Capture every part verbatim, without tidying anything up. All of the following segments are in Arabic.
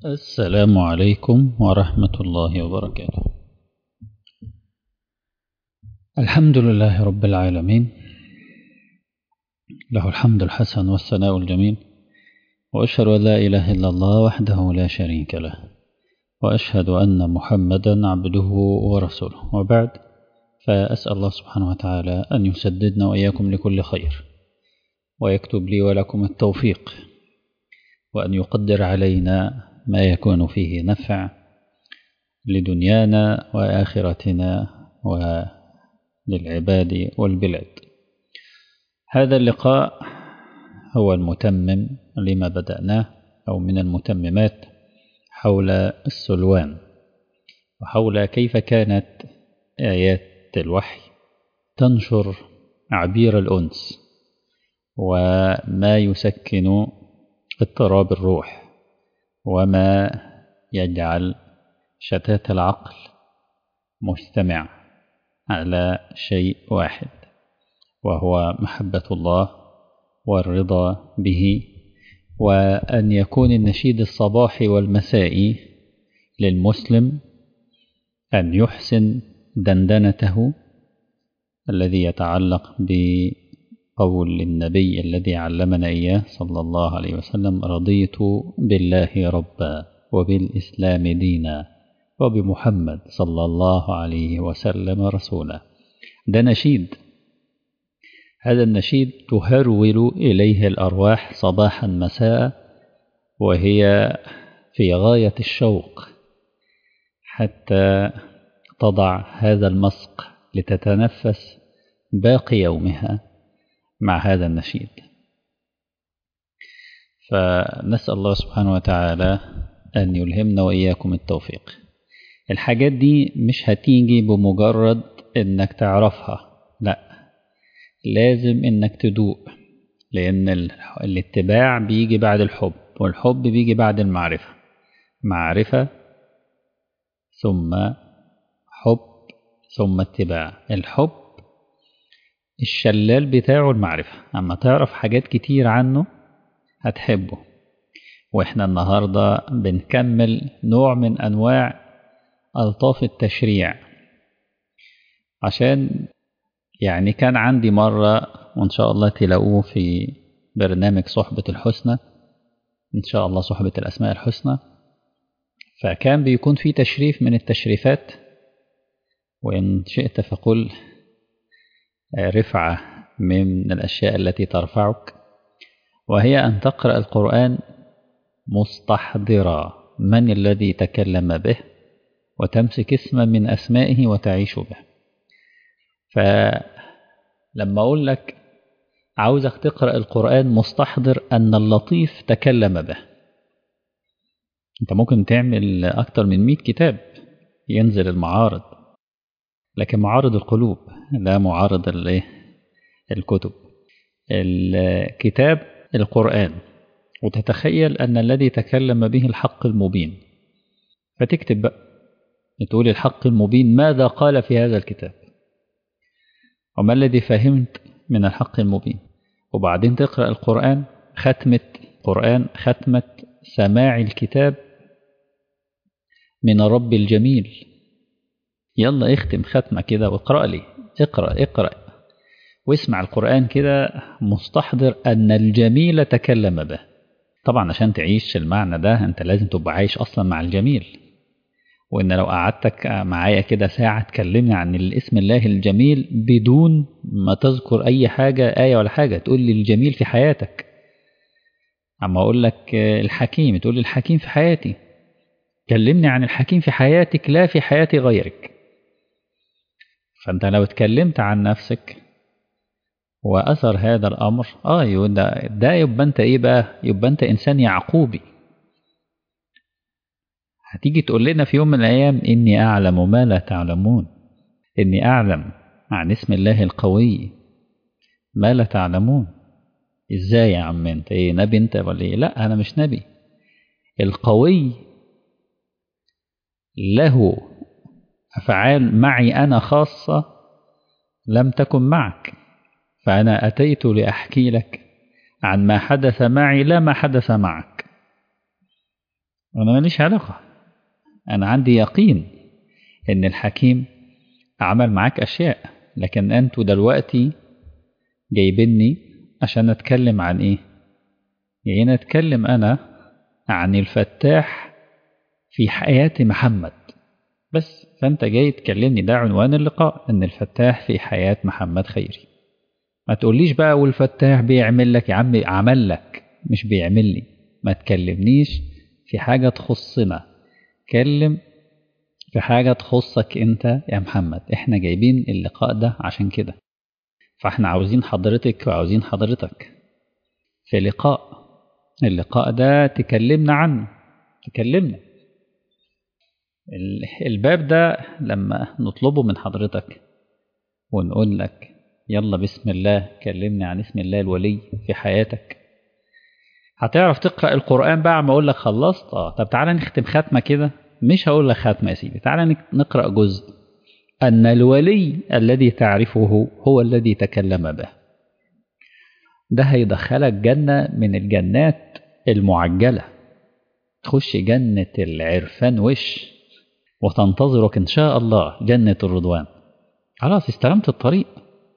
السلام عليكم ورحمة الله وبركاته. الحمد لله رب العالمين، له الحمد الحسن والثناء الجميل، وأشهد أن لا إله إلا الله وحده لا شريك له، وأشهد أن محمدا عبده ورسوله، وبعد، فأسأل الله سبحانه وتعالى أن يسددنا وإياكم لكل خير، ويكتب لي ولكم التوفيق، وأن يقدر علينا ما يكون فيه نفع لدنيانا وآخرتنا وللعباد والبلاد. هذا اللقاء هو المتمم لما بدأناه، أو من المتممات، حول السلوان، وحول كيف كانت آيات الوحي تنشر عبير الأنس وما يسكن اضطراب الروح، وما يجعل شتات العقل مجتمع على شيء واحد، وهو محبة الله والرضا به، وأن يكون النشيد الصباحي والمسائي للمسلم أن يحسن دندنته الذي يتعلق بقول النبي الذي علمنا إياه صلى الله عليه وسلم: رضيت بالله ربا وبالإسلام دينا وبمحمد صلى الله عليه وسلم رسولا. ده نشيد، هذا النشيد تهرول إليه الأرواح صباحا مساء، وهي في غاية الشوق حتى تضع هذا المسق لتتنفس باقي يومها مع هذا النشيد. فنسأل الله سبحانه وتعالى أن يلهمنا وإياكم التوفيق. الحاجات دي مش هتيجي بمجرد إنك تعرفها، لا، لازم إنك تدوق، لأن الاتباع بيجي بعد الحب، والحب بيجي بعد المعرفة، معرفة ثم حب ثم اتباع. الحب الشلال بتاعه المعرفة، أما تعرف حاجات كتير عنه هتحبه. وإحنا النهاردة بنكمل نوع من أنواع ألطاف التشريع، عشان يعني كان عندي مرة، وإن شاء الله تلاقوه في برنامج صحبة الحسنى، إن شاء الله صحبة الأسماء الحسنى، فكان بيكون في تشريف من التشريفات، وإن شئت فقل رفعة من الأشياء التي ترفعك، وهي أن تقرأ القرآن مستحضرا من الذي تكلم به، وتمسك اسما من أسمائه وتعيش به. فلما أقول لك عاوزك تقرأ القرآن مستحضر أن اللطيف تكلم به، أنت ممكن تعمل أكتر من مئة كتاب ينزل المعارض، لكن معارض القلوب لا معارض الكتب. الكتاب القرآن، وتتخيل أن الذي تكلم به الحق المبين، فتكتب بقى تقول الحق المبين ماذا قال في هذا الكتاب، وما الذي فهمت من الحق المبين. وبعدين تقرأ القرآن ختمة قرآن ختمة سماع الكتاب من الرب الجميل. يلا اختم ختمة كده واقرأ لي، اقرأ اقرأ واسمع القرآن كده مستحضر أن الجميل تكلم به. طبعا عشان تعيش المعنى ده أنت لازم تبقى عايش أصلا مع الجميل، وإن لو قعدتك معايا كده ساعة تكلمني عن الاسم الله الجميل بدون ما تذكر أي حاجة آية ولا حاجة، تقول لي الجميل في حياتك. أما أقول لك الحكيم تقول لي الحكيم في حياتي، كلمني عن الحكيم في حياتك لا في حياة غيرك. فأنت لو اتكلمت عن نفسك وأثر هذا الأمر آه ده, ده يبقى أنت إيه بقى؟ يبقى أنت إنسان يعقوبي. هتيجي تقول لنا في يوم من الأيام إني أعلم ما لا تعلمون، إني أعلم عن اسم الله القوي ما لا تعلمون. إزاي يا عم أنت إيه نبي أنت ولا إيه؟ لا، أنا مش نبي. القوي له أفعال معي أنا خاصة لم تكن معك، فأنا أتيت لأحكي لك عن ما حدث معي لا ما حدث معك. أنا ماليش علاقة. أنا عندي يقين إن الحكيم عمل معاك أشياء، لكن أنتوا دلوقتي جايبيني عشان أتكلم عن إيه؟ يعني أتكلم أنا عن الفتاح في حياة محمد بس. فأنت جاي تكلمني، ده عنوان اللقاء، إن الفتاح في حياة محمد خيري. ما تقوليش بقى والفتاح بيعمل لك، يا عم عمل لك مش بيعمل لي. ما تكلمنيش في حاجة تخصنا، كلم في حاجة تخصك أنت يا محمد. إحنا جايبين اللقاء ده عشان كده، فإحنا عاوزين حضرتك وعاوزين حضرتك في لقاء. اللقاء ده تكلمنا عنه، تكلمنا. الباب ده لما نطلبه من حضرتك ونقول لك يلا بسم الله كلمني عن اسم الله الولي في حياتك، هتعرف تقرأ القرآن بقى. ما أقول لك خلصت؟ آه طب تعالى نختم ختمة كده. مش هقول لك ختمة يا سيدي، تعالى نقرأ جزء. أن الولي الذي تعرفه هو الذي تكلم به. ده هيدخلك جنة من الجنات المعجلة، تخش جنة العرفان وش، وتنتظرك إن شاء الله جنة الرضوان. خلاص استلمت الطريق.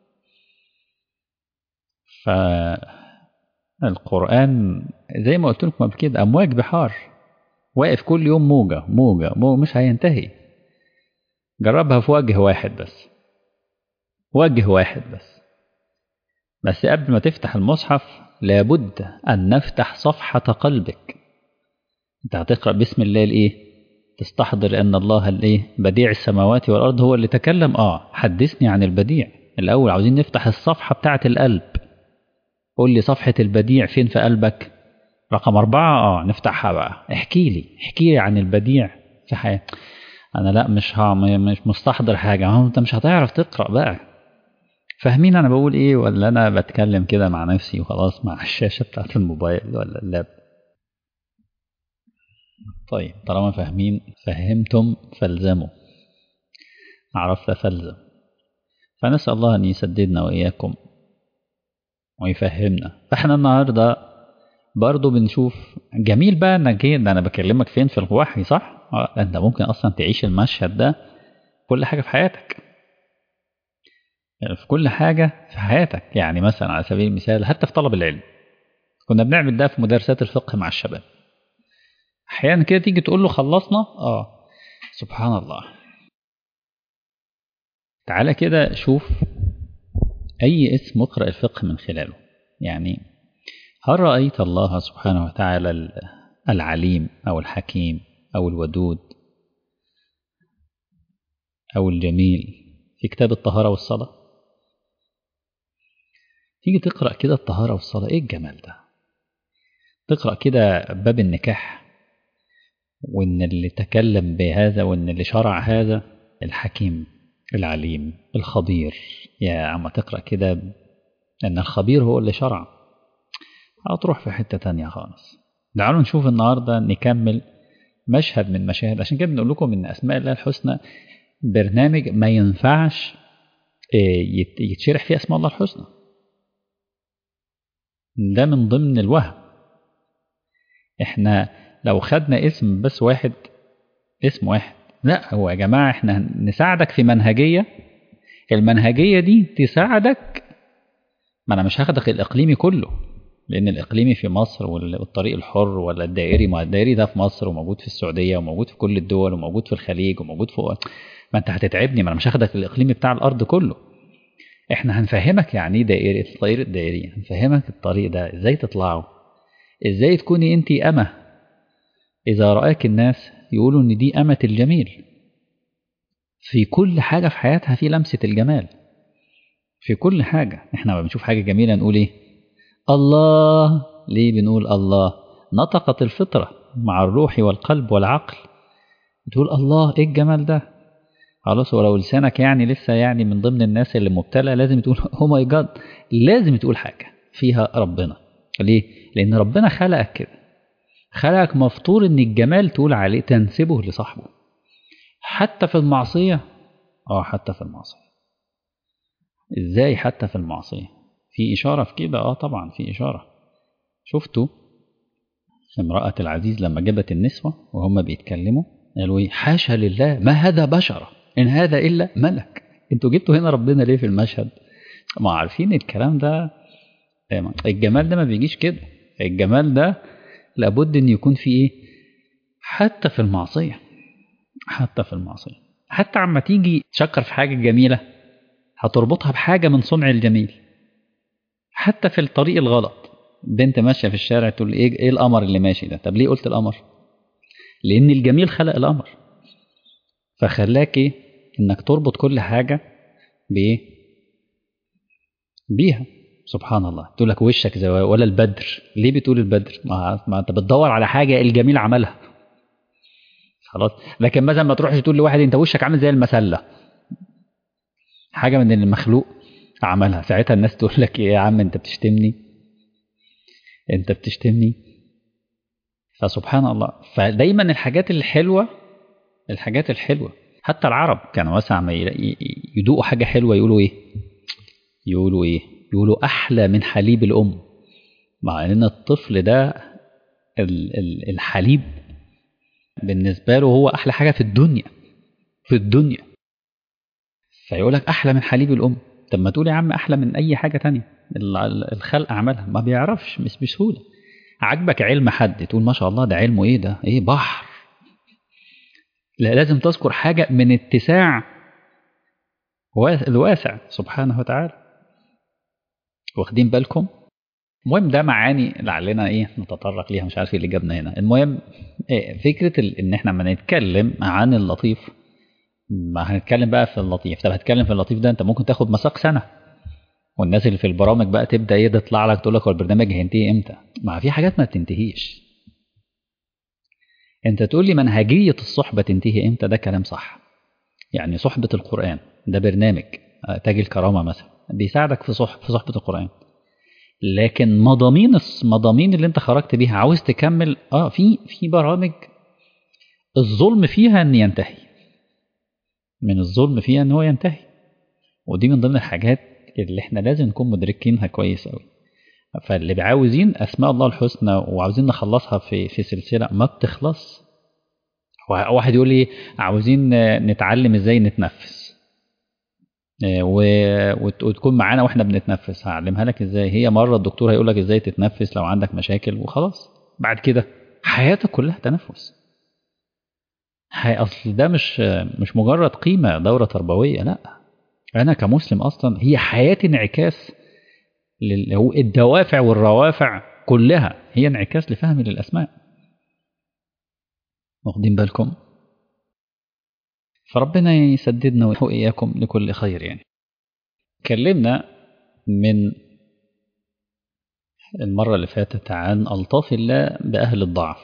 فالقرآن زي ما قلت لكم قبل كده أمواج بحار، واقف كل يوم موجة موجة موجة، مش هينتهي. جربها في وجه واحد بس، وجه واحد بس. بس قبل ما تفتح المصحف لابد أن نفتح صفحة قلبك. أنت هتقرأ بسم الله الإيه؟ تستحضر أن الله الإيه؟ بديع السماوات والأرض هو اللي تكلم. آه حدثني عن البديع الأول. عاوزين نفتح الصفحة بتاعة القلب. قول لي صفحة البديع فين في قلبك؟ رقم أربعة. آه نفتحها بقى. احكي لي احكي لي عن البديع في حياتك. أنا لا مش ها مش مستحضر حاجة. أنت مش هتعرف تقرأ بقى. فاهمين أنا بقول إيه ولا أنا بتكلم كده مع نفسي وخلاص مع الشاشة بتاعة الموبايل ولا اللاب؟ طيب طالما فاهمين، فهمتم فالزموا، عرفت فالزم. فنسأل الله أن يسددنا وإياكم ويفهمنا. فإحنا النهاردة برضو بنشوف جميل بقى انك ايه ده. انا بكلمك فين في الوحي صح؟ اه انت ممكن اصلا تعيش المشهد ده كل حاجة في حياتك، يعني في كل حاجة في حياتك. يعني مثلا على سبيل المثال حتى في طلب العلم، كنا بنعمل ده في مدرسات الفقه مع الشباب. احيانا كده تيجي تقول له خلصنا، اه سبحان الله. تعالى كده شوف اي اسم اقرأ الفقه من خلاله. يعني هل رأيت الله سبحانه وتعالى العليم أو الحكيم أو الودود أو الجميل في كتاب الطهارة والصلاة؟ تيجي تقرأ كده الطهارة والصلاة، إيه الجمال ده؟ تقرأ كده باب النكاح، وإن اللي تكلم بهذا وإن اللي شرع هذا الحكيم العليم الخبير. يا عم تقرأ كده أن الخبير هو اللي شرع، هتروح في حتة تانية خالص. تعالوا نشوف النهاردة نكمل مشهد من مشاهد. عشان كده بنقول لكم إن أسماء الله الحسنى برنامج ما ينفعش يتشرح فيه أسماء الله الحسنى. ده من ضمن الوهم. احنا لو خدنا اسم بس واحد، اسم واحد، لا هو يا جماعة احنا نساعدك في منهجية، المنهجية دي تساعدك. ما انا مش هاخدك الإقليمي كله، لأن الإقليمي في مصر والطريق الحر ولا الدائري، ما الدائري ده في مصر وموجود في السعودية وموجود في كل الدول وموجود في الخليج وموجود فوق. ما انت هتتعبني، ما انا مش هاخدك الإقليمي بتاع الأرض كله. احنا هنفهمك يعني ايه دائري، الطريق الدائري، هنفهمك الطريق ده ازاي تطلعه، ازاي تكوني انت أمة إذا رأاك الناس يقولوا ان دي أمة الجميل. في كل حاجة في حياتها في لمسة الجمال، في كل حاجة. احنا ما بنشوف حاجة جميلة نقول ايه؟ الله. ليه بنقول الله؟ نطقت الفطرة مع الروح والقلب والعقل، بتقول الله ايه الجمال ده. خلاص ولو لسانك يعني لسه يعني من ضمن الناس اللي مبتلى لازم تقول او ماي جاد، لازم تقول حاجة فيها ربنا. ليه؟ لأن ربنا خلقك كده، خلقك مفطور ان الجمال تقول عليه تنسبه لصاحبه حتى في المعصية. اه حتى في المعصية. ازاي حتى في المعصية؟ في إشارة في كده؟ اه طبعا في إشارة. شفتوا امرأة العزيز لما جابت النسوة وهم بيتكلموا قالوا ايه؟ حاشا لله ما هذا بشرة إن هذا إلا ملك. انتوا جبتوا هنا ربنا ليه في المشهد؟ ما عارفين الكلام ده، الجمال ده ما بيجيش كده. الجمال ده لابد ان يكون فيه ايه؟ حتى في المعصية، حتى في المعصية، حتى عما تيجي تشكر في حاجة جميلة هتربطها بحاجة من صنع الجميل. حتى في الطريق الغلط، بنت ماشية في الشارع تقول ايه ايه القمر اللي ماشي ده؟ طب ليه قلت القمر؟ لأن الجميل خلق القمر، فخلاك ايه؟ انك تربط كل حاجة بايه؟ بيها. سبحان الله. تقول لك وشك زي ولا البدر. ليه بتقول البدر؟ ما, ما انت بتدور على حاجة الجميل عملها خلاص. لكن مثلا ما تروحش تقول لواحد انت وشك عامل زي المسلة، حاجة من المخلوق عملها، ساعتها الناس تقول لك ايه يا عم انت بتشتمني، انت بتشتمني. فسبحان الله. فدايما الحاجات الحلوة، الحاجات الحلوة حتى العرب كانوا مثلا ما يدوقوا حاجة حلوة يقولوا ايه؟ يقولوا ايه؟ يقولوا احلى من حليب الام. مع ان الطفل ده الحليب بالنسبة له هو احلى حاجة في الدنيا، في الدنيا. فيقول لك احلى من حليب الام. طب ما تقول يا عم احلى من اي حاجة تانية الخلق عملها. ما بيعرفش، مش بسهولة. عجبك علم حد تقول ما شاء الله ده علمه ايه؟ ده ايه؟ بحر. لا، لازم تذكر حاجة من اتساع الواسع سبحانه وتعالى. واخدين بالكم؟ المهم ده معاني لعلنا ايه نتطرق ليها، مش عارف ايه اللي جابنا هنا. المهم إيه فكرة ال... ان احنا لما نتكلم عن اللطيف، ما هنتكلم بقى في اللطيف. طب هتكلم في اللطيف ده انت ممكن تاخد مساق سنة، والناس اللي في البرامج بقى تبدا ايه تطلع لك تقول لك هو البرنامج هينتهي امتى؟ ما في حاجات ما بتنتهيش. انت تقول لي منهجية الصحبة تنتهي امتى؟ ده كلام صح. يعني صحبة القرآن ده برنامج، تاج الكرامة مثلا بيساعدك في صحبة في صحبة القرآن. لكن مضامين مضامين اللي انت خرجت بيها عاوز تكمل، اه في في برامج الظلم فيها ان ينتهي، من الظلم فيها ان هو ينتهي. ودي من ضمن الحاجات اللي احنا لازم نكون مدركينها كويس قوي. فاللي عاوزين اسماء الله الحسنى وعاوزين نخلصها في في سلسله ما بتخلص. واحد يقول لي عاوزين نتعلم ازاي نتنفس وتكون معانا واحنا بنتنفس. هعلمها لك ازاي؟ هي مره الدكتور هيقول لك ازاي تتنفس لو عندك مشاكل وخلاص. بعد كده حياتك كلها تنفس. اصل ده مش مش مجرد قيمه دوره تربويه، لا. انا كمسلم اصلا هي حياتي انعكاس هو الدوافع والروافع كلها هي انعكاس لفهم للاسماء. واخدين بالكم؟ فربنا يسددنا وإياكم لكل خير. يعني اتكلمنا من المرة اللي فاتت عن ألطاف الله بأهل الضعف،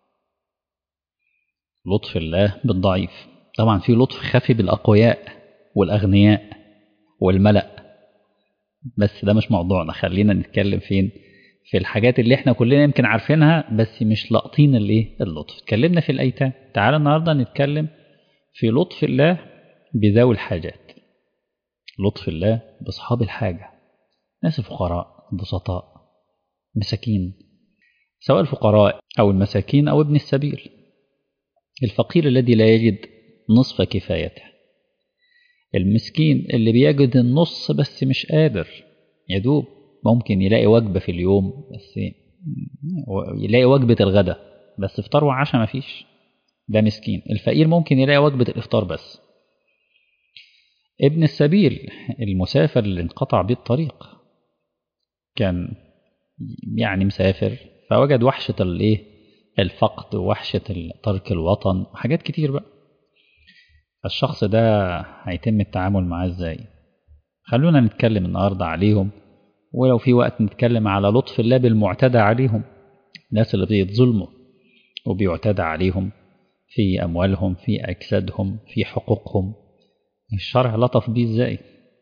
لطف الله بالضعيف. طبعا في لطف خفي بالأقوياء والأغنياء والملأ، بس ده مش موضوعنا. خلينا نتكلم فين؟ في الحاجات اللي احنا كلنا يمكن عارفينها بس مش لاقطين الايه اللطف. اتكلمنا في الأيتام، تعال النهارده نتكلم في لطف الله بذوي الحاجات، لطف الله بأصحاب الحاجة، ناس الفقراء البسطاء مساكين، سواء الفقراء أو المساكين أو ابن السبيل، الفقير الذي لا يجد نصف كفايته، المسكين اللي بيجد النص بس مش قادر، يدوب ممكن يلاقي وجبة في اليوم بس يلاقي وجبة الغداء بس فطار وعشاء مفيش، ده مسكين. الفقير ممكن يلاقي وجبة الإفطار بس. ابن السبيل المسافر اللي انقطع بيه الطريق، كان يعني مسافر فوجد وحشة الايه الفقد ووحشة ترك الوطن وحاجات كتير بقى. الشخص ده هيتم التعامل معاه ازاي؟ خلونا نتكلم النهاردة عليهم، ولو في وقت نتكلم على لطف الله بالمعتدى عليهم، الناس اللي بيتظلموا وبيعتدى عليهم في أموالهم في أجسادهم في حقوقهم، الشرع لطف بيه ازاي؟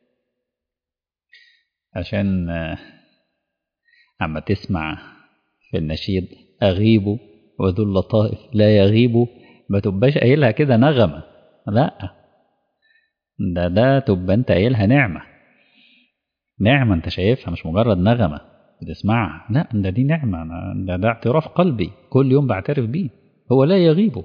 عشان عما تسمع في النشيد أغيب وذو اللطائف لا يغيب، ما تبقاش قايلها كده نغمة، لا، ده ده تبقى انت قايلها نعمة، نعمة انت شايفها مش مجرد نغمة. بتسمعها، لا ده دي نعمة، أنا ده, ده اعتراف قلبي كل يوم بعترف بيه. هو لا يغيبه،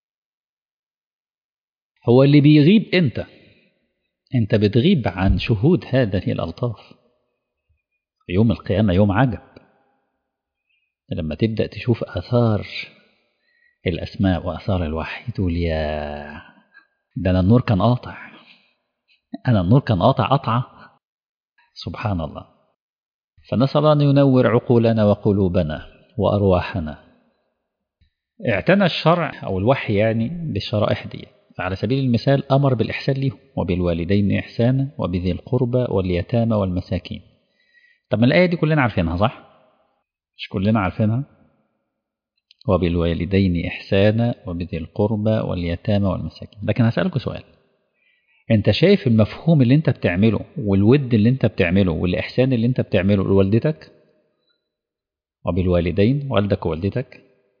هو اللي بيغيب أنت أنت بتغيب عن شهود هذه الألطاف. يوم القيامة يوم عجب، لما تبدأ تشوف آثار الأسماء وآثار الوحي تقول يا ده أنا النور كان قاطع، أنا النور كان قاطع قطعة، سبحان الله. فنسأل الله أن ينور عقولنا وقلوبنا وأرواحنا. اعتنى الشرع أو الوحي يعني بالشرائح دي، فعلى سبيل المثال أمر بالإحسان لهم وبالوالدين إحسانا وبذي القربى واليتامى والمساكين. طب ما الآية دي كلنا عارفينها صح؟ مش كلنا عارفينها؟ وبالوالدين إحسانا وبذي القربى واليتامى والمساكين. لكن هسألك سؤال، انت شايف المفهوم اللي انت بتعمله والود اللي انت بتعمله والإحسان اللي انت بتعمله لوالدتك؟ وبالوالدين والدك ووالدتك،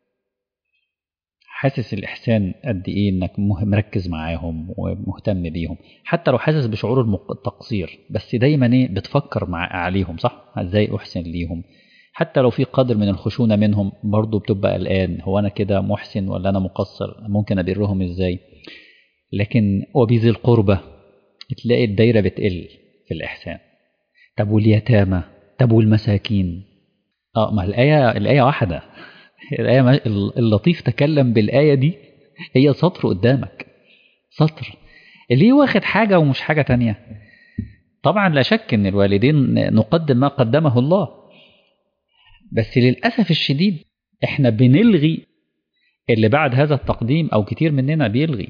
حاسس الإحسان قد إيه إنك مركز معاهم ومهتم بيهم، حتى لو حاسس بشعور التقصير بس دايما إيه بتفكر مع عليهم صح؟ إزاي أحسن ليهم، حتى لو في قدر من الخشونة منهم برضو بتبقى قلقان، هو أنا كده محسن ولا أنا مقصر، ممكن أبرهم إزاي. لكن وبذي القربة تلاقي الدايرة بتقل في الإحسان. طب واليتامى، طب والمساكين، آه ما الآية الآية واحدة. الآية اللطيف تكلم بالآية دي، هي سطر قدامك، سطر اللي واخد حاجة ومش حاجة تانية. طبعا لا شك ان الوالدين نقدم ما قدمه الله، بس للأسف الشديد احنا بنلغي اللي بعد هذا التقديم، او كتير مننا بيلغي.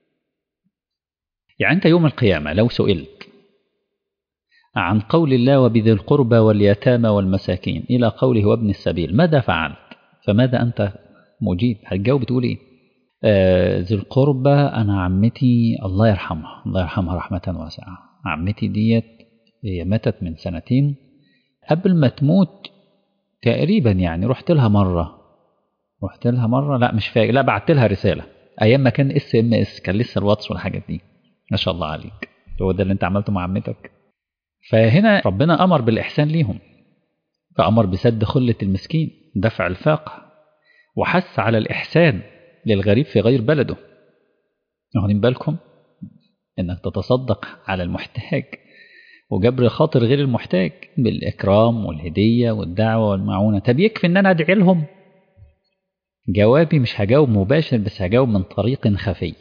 يعني انت يوم القيامة لو سئلت عن قول الله وبذي القربى واليتامى والمساكين إلى قوله وابن السبيل ماذا فعلت؟ فماذا أنت مجيب؟ هتجاوب بتقول إيه؟ آه ذي القربى أنا عمتي الله يرحمها، الله يرحمها رحمة واسعة، عمتي ديت هي ماتت من سنتين، قبل ما تموت تقريبا يعني رحت لها مرة رحت لها مرة لا مش فاكر، لا بعت لها رسالة أيام ما كان اس ام اس، كان لسه الواتس والحاجات دي. ما شاء الله عليك، هو ده اللي أنت عملته مع عمتك. فهنا ربنا أمر بالإحسان ليهم، فأمر بسد خلة المسكين، دفع الفاقة، وحث على الإحسان للغريب في غير بلده. واخدين بالكم إنك تتصدق على المحتاج وجبر خاطر غير المحتاج بالإكرام والهدية والدعوة والمعونة. طب يكفي إن أنا أدعي لهم؟ جوابي مش هجاوب مباشر، بس هجاوب من طريق خفي.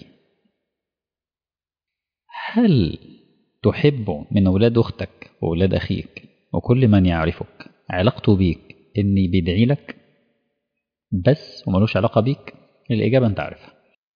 هل تحب من أولاد أختك وأولاد أخيك وكل من يعرفك علاقته بيك إني بيدعي لك بس وملوش علاقة بيك؟ الإجابة أنت عارفها.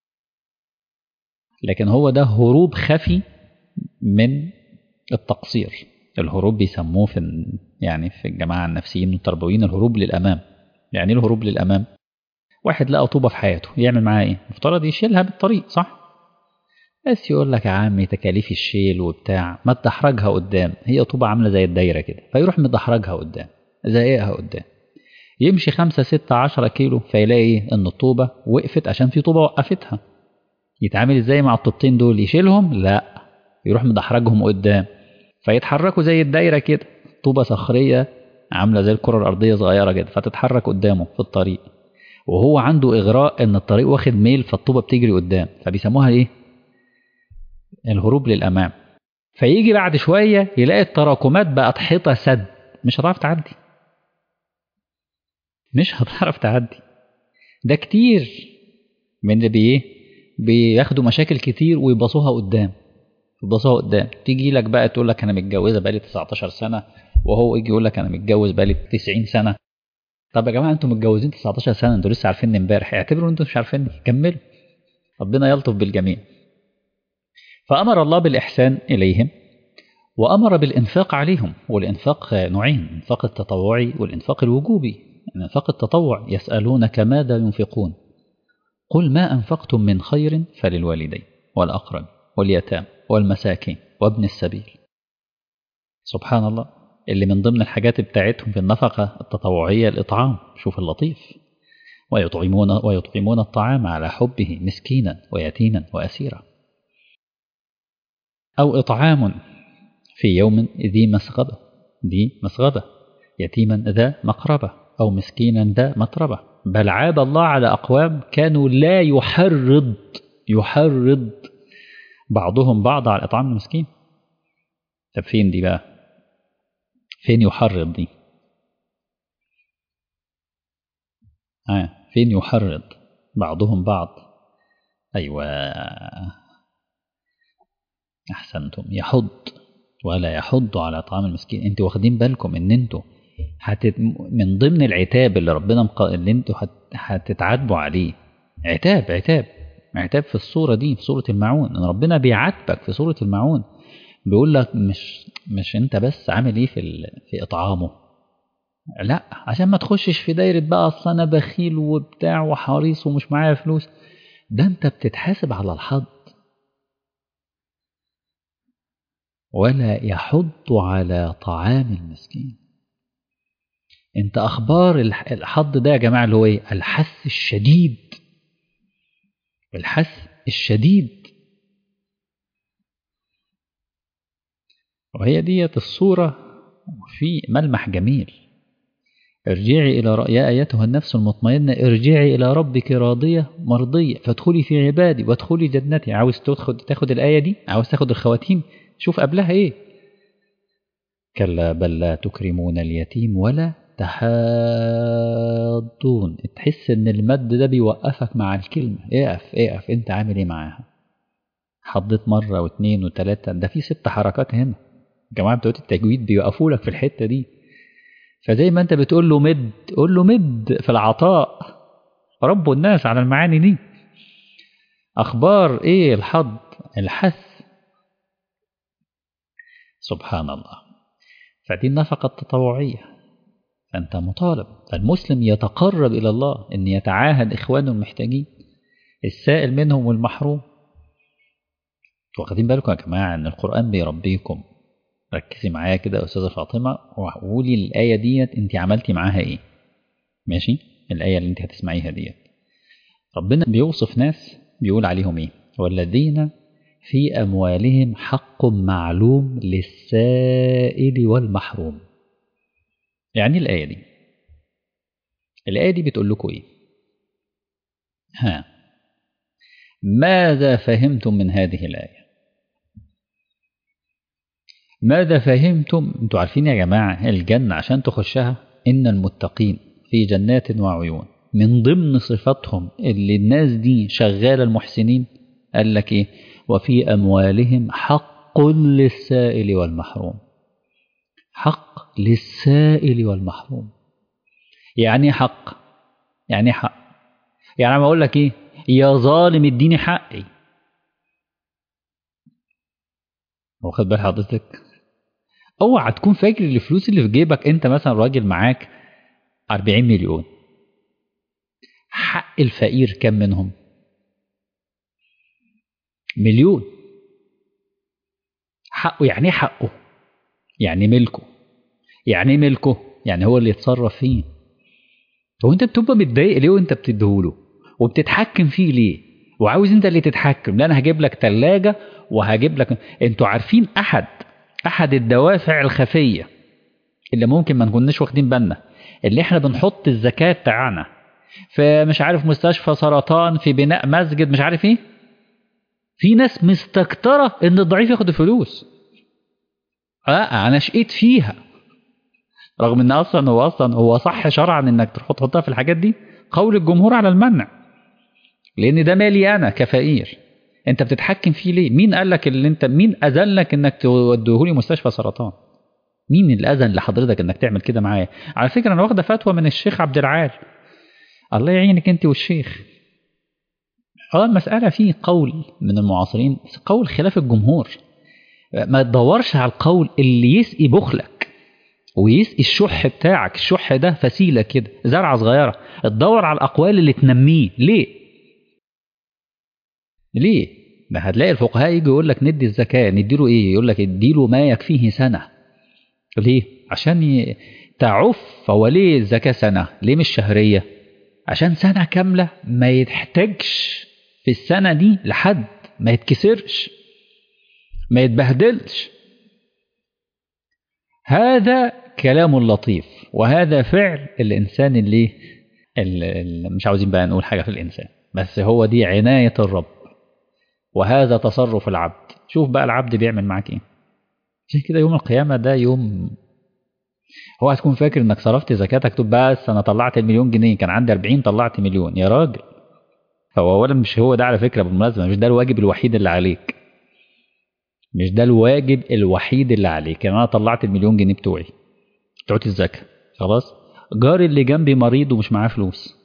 لكن هو ده هروب خفي من التقصير. الهروب بيسموه في يعني في الجماعة النفسيين والتربويين الهروب للأمام. يعني ايه الهروب للأمام؟ واحد لقى طوبة في حياته يعمل معاها ايه؟ مفترض يشيلها بالطريق صح؟ بس يقول لك يا عمي تكاليف الشيل وبتاع، ما تدحرجها قدام، هي طوبة عاملة زي الدايرة كده، فيروح مدحرجها قدام زائقها قدام، يمشي خمسة ستة عشرة كيلو فيلاقي ايه؟ ان الطوبة وقفت عشان في طوبة وقفتها. يتعامل ازاي مع الطوبتين دول؟ يشيلهم؟ لا، يروح مدحرجهم قدام فيتحركوا زي الدايرة كده، طوبة صخرية عاملة زي الكرة الأرضية صغيرة كده فتتحرك قدامه في الطريق، وهو عنده إغراء ان الطريق واخد ميل فالطوبة بتجري قدام، فبيسموها ايه؟ الهروب للأمام. فيجي بعد شوية يلاقي التراكمات بقت حيطة سد، مش هتعرف تعدي، مش هتعرف تعدي. ده كتير من اللي بيه بياخدوا مشاكل كتير ويبصوها قدام، يبصوها قدام. تيجي لك بقى تقول لك أنا متجوزة بقالي تسعتاشر سنة، وهو يجي يقول لك أنا متجوز بقالي تسعين سنة. طب يا جماعة أنتم متجوزين تسعتاشر سنة، أنتوا لسه عارفيني امبارح، اعتبروا أنتم مش عارفيني، كملوا، ربنا يلطف بالجميع. فأمر الله بالإحسان إليهم وأمر بالإنفاق عليهم، والإنفاق نوعين، الإنفاق التطوعي والإنفاق الوجوبي. الإنفاق التطوع يسألونك ماذا ينفقون قل ما أنفقتم من خير فللوالدين والأقرب واليتام والمساكين وابن السبيل. سبحان الله، اللي من ضمن الحاجات بتاعتهم في النفقة التطوعية الإطعام، شوف اللطيف، ويطعمون, ويطعمون الطعام على حبه مسكينا ويتيما وأسيرا، أو إطعام في يوم ذي مسغبة، دي مسغبة يتيما ذا مقربة أو مسكينا ذا متربة. بل عاب الله على أقوام كانوا لا يحرض يحرض بعضهم بعض على إطعام المسكين. طب فين دي بقى؟ فين يحرض دي؟ آه فين يحرض بعضهم بعض؟ أيوة أحسنتم، يحض ولا يحض على طعام المسكين. انتوا واخدين بالكم ان انتوا هتت... من ضمن العتاب اللي ربنا مق... اللي انتوا هت... هتتعاتبوا عليه، عتاب عتاب عتاب في الصورة دي، في صورة الماعون. ان ربنا بيعاتبك في صورة الماعون، بيقول لك مش مش انت بس عامل ايه في ال... في اطعامه، لا عشان ما تخشش في دايرة بقى اصل انا بخيل وبتاع وحريص ومش معايا فلوس. ده انت بتتحاسب على الحظ. ولا يحض على طعام المسكين. انت اخبار الحض ده يا جماعه اللي هو ايه؟ الحث الشديد، الحث الشديد. وهي ديت الصوره في ملمح جميل. ارجعي الى رأي يا ايتها النفس المطمئنه ارجعي الى ربك راضيه مرضيه فادخلي في عبادي وادخلي جنتي. عاوز تاخد تاخد الايه دي، عاوز تاخد الخواتيم، شوف قبلها ايه. كلا بل لا تكرمون اليتيم ولا تحاضون. تحس ان المد ده بيوقفك مع الكلمة. اقف اقف انت عامل ايه معاها؟ حضيت مرة واثنين وثلاثة، ده في ست حركات هنا. الجماعة بتوع التجويد بيوقفوا لك في الحتة دي. فزي ما انت بتقول له مد، قول له مد في العطاء. ربوا الناس على المعاني دي. اخبار ايه الحض؟ الحث. سبحان الله. فدي النفقة التطوعية. فأنت مطالب. فالمسلم يتقرب إلى الله أن يتعاهد إخوانه المحتاجين، السائل منهم والمحروم. واخدين بالكم يا جماعة أن القرآن بيربيكم. ركزي معايا كده يا أستاذة فاطمة وقولي الآية ديت أنت عملتي معاها إيه. ماشي؟ الآية اللي أنت هتسمعيها ديت ربنا بيوصف ناس بيقول عليهم إيه؟ والذين في أموالهم حق معلوم للسائل والمحروم. يعني الآية دي الآية دي بتقول لكم إيه؟ ها ماذا فهمتم من هذه الآية؟ ماذا فهمتم؟ أنتوا عارفين يا جماعة الجنة عشان تخشها إن المتقين في جنات وعيون، من ضمن صفاتهم اللي الناس دي شغالة المحسنين قال لك إيه؟ وفي أموالهم حق للسائل والمحروم. حق للسائل والمحروم. يعني حق يعني حق يعني أنا بقول لك إيه؟ يا ظالم اديني حقي. واخد بال حضرتك؟ اوعى تكون فاكر الفلوس اللي في جيبك. انت مثلا راجل معاك أربعين مليون، حق الفقير كم منهم؟ مليون. حقه يعني حقه يعني ملكه. يعني ملكه يعني هو اللي يتصرف فيه. هو انت بتبقى متضايق ليه وانت بتديهوله وبتتحكم فيه ليه وعاوز انت اللي تتحكم؟ لا انا هجيب لك ثلاجه وهجيب لك. انتوا عارفين احد احد الدوافع الخفيه اللي ممكن ما نكونش واخدين بالنا، اللي احنا بنحط الزكاه بتاعنا في مش عارف مستشفى سرطان، في بناء مسجد، مش عارف ايه. في ناس مستكتره ان الضعيف ياخد الفلوس. اه انا شقيت فيها، رغم ان اصلا هو اصلا هو صح شرعا انك تحط تحطها في الحاجات دي. قول الجمهور على المنع، لان ده مالي انا كفقير. انت بتتحكم فيه ليه؟ مين قال لك اللي انت مين اذن لك انك توديه لي مستشفى سرطان؟ مين اللي اذن لحضرتك انك تعمل كده معايا؟ على فكره انا واخده فتوى من الشيخ عبد العال، الله يعينك انت والشيخ. اه المساله فيه قول من المعاصرين، قول خلاف الجمهور. ما تدورش على القول اللي يسقي بخلك ويسقي الشح بتاعك. الشح ده فسيله كده، زرعه صغيره. تدور على الاقوال اللي تنميه. ليه؟ ليه؟ ده هتلاقي الفقهاء يجي يقول لك ندي الزكاه، نديله ايه؟ يقول لك اديله ما يكفيه سنه. ليه؟ عشان ي... تعف. هو ليه الزكاه سنه؟ ليه مش شهريه؟ عشان سنه كامله ما يحتاجش في السنه دي لحد، ما يتكسرش، ما يتبهدلش. هذا كلام لطيف وهذا فعل الإنسان اللي, اللي مش عاوزين بقى نقول حاجة في الإنسان، بس هو دي عناية الرب، وهذا تصرف العبد. شوف بقى العبد بيعمل معاك ايه. عشان كده يوم القيامة ده يوم، هو هتكون فاكر انك صرفت زكاتك، تقول بس انا طلعت المليون جنيه، كان عندي أربعين طلعت مليون. يا راجل، هو اولا مش هو ده على فكرة بالمناسبة، مش ده الواجب الوحيد اللي عليك، مش ده الواجب الوحيد اللي عليك. يعني انا طلعت المليون جنيه بتوعي بتوعت الزكاة، خلاص، جاري اللي جنبي مريض ومش معاه فلوس،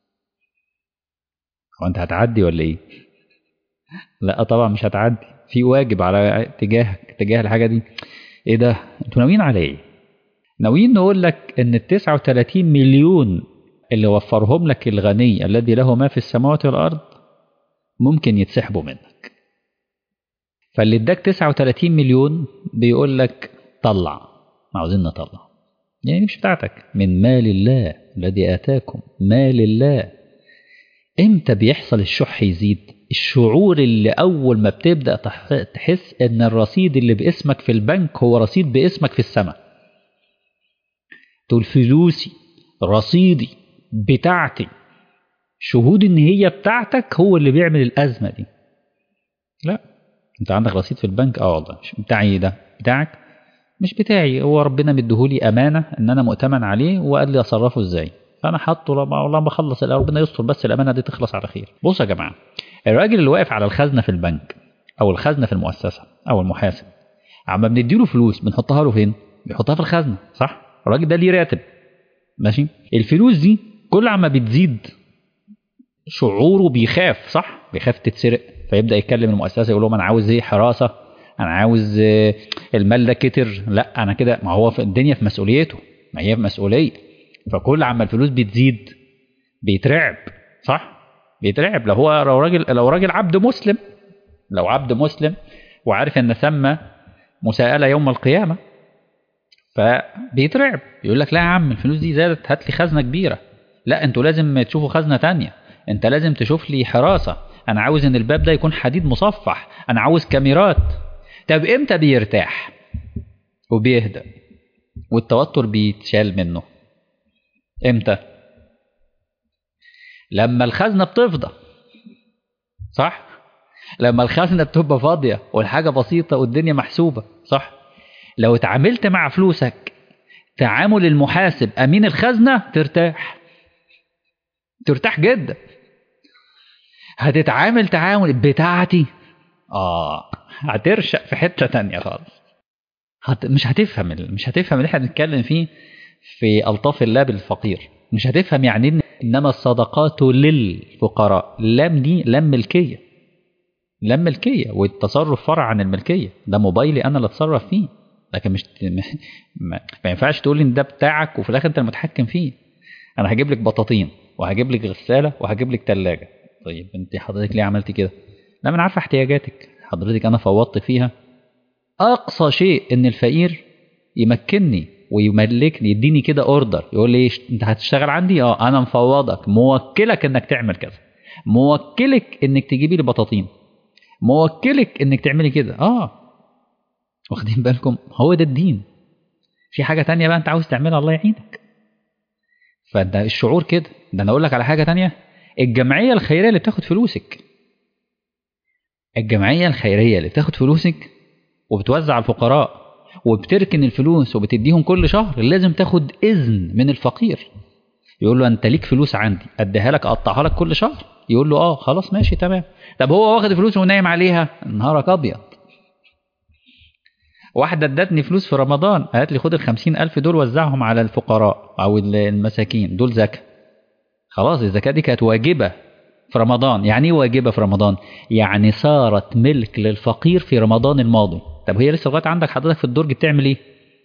هو انت هتعدي ولا ايه؟ لا طبعا مش هتعدي، في واجب على تجاهك تجاه الحاجة دي. ايه ده؟ انتوا ناويين على ايه؟ ناويين نقول لك ان ال تسعة وثلاثين مليون اللي وفرهم لك الغني الذي له ما في السماوات والارض ممكن يتسحبوا منك، فاللي اداك تسعة وثلاثين مليون بيقول لك طلع، عاوزين نطلع، يعني مش بتاعتك، من مال الله الذي آتاكم، مال الله. امتى بيحصل الشح يزيد؟ الشعور اللي اول ما بتبدأ تحس ان الرصيد اللي باسمك في البنك هو رصيد باسمك في السماء، تقول فلوسي، رصيدي، بتاعتي، شهود ان هي بتاعتك هو اللي بيعمل الازمة دي. لا، انت عندك رصيد في البنك، اه والله مش بتاعي، ده بتاعك، مش بتاعي، هو ربنا مديهولي امانة ان انا مؤتمن عليه وقال لي اصرفه ازاي، فانا حاطه والله بخلص، ربنا يستر بس الامانة دي تخلص على خير. بصوا يا جماعة، الراجل اللي واقف على الخزنة في البنك او الخزنة في المؤسسة او المحاسب، عم بنديله فلوس بنحطها له فين؟ بيحطها في الخزنة، صح؟ الراجل ده ليه راتب، ماشي؟ الفلوس دي كل عما بتزيد شعوره بيخاف، صح؟ بيخاف تتسرق، فيبدأ يتكلم المؤسسة يقول لهم انا عاوز ايه، حراسة، انا عاوز المال ده كتر، لا انا كده، ما هو في الدنيا في مسؤوليته، ما هي في مسؤولية، فكل عما الفلوس بتزيد بيترعب، صح؟ بيترعب. لو هو لو راجل لو راجل عبد مسلم، لو عبد مسلم وعارف ان ثم مساءلة يوم القيامة، فبيترعب، يقول لك لا يا عم الفلوس دي زادت، هات لي خزنة كبيرة، لا انتوا لازم تشوفوا خزنة تانية، انت لازم تشوف لي حراسة، انا عاوز ان الباب ده يكون حديد مصفح، انا عاوز كاميرات. طب امتى بيرتاح وبيهدأ والتوتر بيتشال منه؟ امتى؟ لما الخزنة بتفضى، صح؟ لما الخزنة بتبقى فاضية والحاجة بسيطة والدنيا محسوبة، صح؟ لو اتعاملت مع فلوسك تعامل المحاسب أمين الخزنة ترتاح، ترتاح جدا. هتتعامل تعامل بتاعتي، آه هترشق في حتة تانية خالص، هت... مش هتفهم مش هتفهم اللي احنا بنتكلم فيه في ألطاف الله بالفقير، مش هتفهم يعني إن إنما الصدقات للفقراء، لام دي لام ملكية، لام ملكية، والتصرف فرع عن الملكية، ده موبايلي أنا اللي أتصرف فيه، لكن مش ما, ما ينفعش تقول لي إن ده بتاعك وفي الآخر أنت المتحكم فيه. أنا هجيب لك بطاطين وهجيب لك غسالة وهجيب لك تلاجة، طيب أنت حضرتك ليه عملتي كده؟ لا، من عارفة احتياجاتك حضرتك، أنا فوضت فيها. أقصى شيء إن الفقير يمكنني ويملكني، يديني كده اوردر، يقول لي انت هتشتغل عندي، اه انا مفوضك، موكلك انك تعمل كذا، موكلك انك تجيبي لي بطاطين، موكلك انك تعملي كده، اه واخدين بالكم؟ هو ده الدين. في حاجة تانية بقى انت عاوز تعملها، الله يعينك. فده الشعور كده. ده انا اقول لك على حاجة تانية، الجمعية الخيرية اللي بتاخد فلوسك، الجمعية الخيرية اللي بتاخد فلوسك وبتوزع على الفقراء وبتركن الفلوس وبتديهم كل شهر، لازم تاخد إذن من الفقير، يقول له أنت ليك فلوس عندي أديها لك أقطعها لك كل شهر، يقول له آه خلاص ماشي تمام. طب هو واخد فلوس ونايم عليها، نهارك أبيض. واحدة ادتني فلوس في رمضان، قالت لي خد الخمسين ألف دول وزعهم على الفقراء أو المساكين، دول زكاة. خلاص الزكاة دي كانت واجبة في رمضان. يعني ايه واجبة في رمضان؟ يعني صارت ملك للفقير في رمضان الماضي. طب هي لسه لغايه عندك حضرتك في الدرج بتعمل ايه؟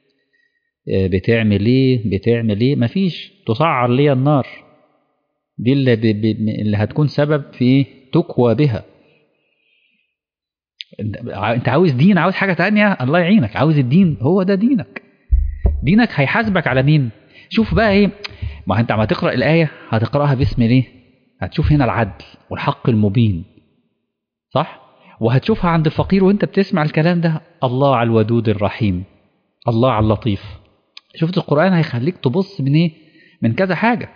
بتعمل ايه بتعمل ايه مفيش، تسعر لي النار، دي اللي, ب... ب... اللي هتكون سبب في تكوى بها. انت عاوز دين، عاوز حاجة تانية، الله يعينك، عاوز الدين هو ده دينك. دينك هيحاسبك على مين؟ شوف بقى ايه، ما انت عم تقرأ الآية هتقرأها باسم ايه؟ هتشوف هنا العدل والحق المبين، صح؟ وهتشوفها عند الفقير وانت بتسمع الكلام ده، الله على الودود الرحيم، الله على اللطيف. شفت القرآن هيخليك تبص من ايه؟ من كذا حاجة.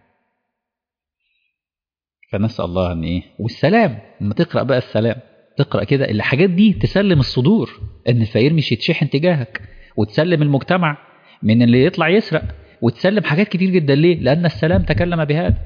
فنسأل الله ان ايه؟ والسلام، لما تقرأ بقى السلام، تقرأ كده الحاجات دي تسلم الصدور، ان الفقير مش يتشحن تجاهك، وتسلم المجتمع من اللي يطلع يسرق، وتسلم حاجات كتير جدا. ليه؟ لأن السلام تكلم بهذا.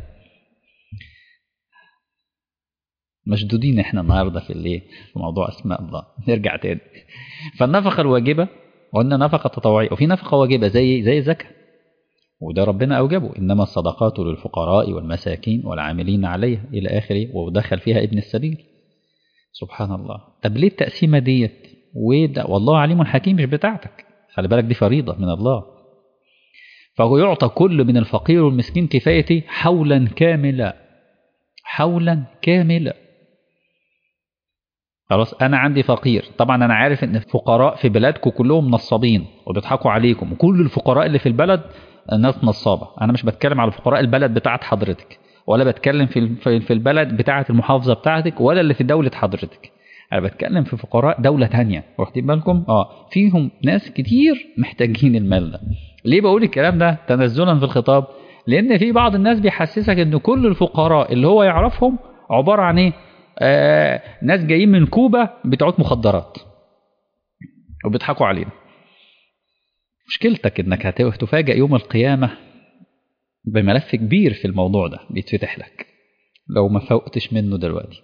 مشدودين احنا النهارده في الايه؟ في موضوع اسماء الله. نرجع تاني. فالنفقة الواجبة قلنا نفقة تطوعية، وفي نفقة واجبة زي زي الزكاة، وده ربنا أوجبه، إنما الصدقات للفقراء والمساكين والعاملين عليها إلى آخره، ودخل فيها ابن السبيل. سبحان الله. طب ليه التقسيمة ديت؟ وده والله عليم حكيم، مش بتاعتك، خلي بالك دي فريضة من الله. فهو يعطى كل من الفقير والمسكين كفايته حولا كاملا، حولا كاملا. خلاص أنا عندي فقير، طبعا أنا عارف إن الفقراء في بلادكم كلهم نصابين وبيضحكوا عليكم، وكل الفقراء اللي في البلد الناس نصابة. أنا مش بتكلم على فقراء البلد بتاعت حضرتك، ولا بتكلم في في البلد بتاعت المحافظة بتاعتك، ولا اللي في دولة حضرتك. أنا بتكلم في فقراء دولة تانية، واخدين بالكم؟ آه فيهم ناس كتير محتاجين المال ده. ليه بقول الكلام ده تنزلا في الخطاب؟ لأن في بعض الناس بيحسسك إن كل الفقراء اللي هو يعرفهم عبارة عن إيه؟ آه ناس جايين من كوبا بتوعات مخدرات وبيضحكوا علينا. مشكلتك انك هتفاجئ يوم القيامة بملف كبير في الموضوع ده بيتفتح لك لو ما فوقتش منه دلوقتي.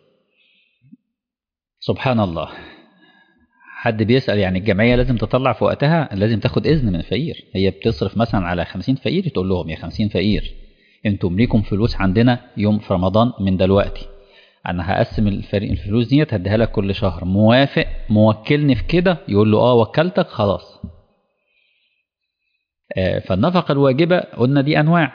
سبحان الله. حد بيسأل يعني الجمعية لازم تطلع في وقتها، لازم تاخد إذن من الفقير. هي بتصرف مثلا على خمسين فقير، تقول لهم يا خمسين فقير انتم ليكم فلوس عندنا يوم في رمضان من دلوقتي، انا هقسم الفلوس ديت هديها لك كل شهر، موافق موكلني في كده؟ يقول له اه وكلتك خلاص. آه فالنفقة الواجبة قلنا دي انواع.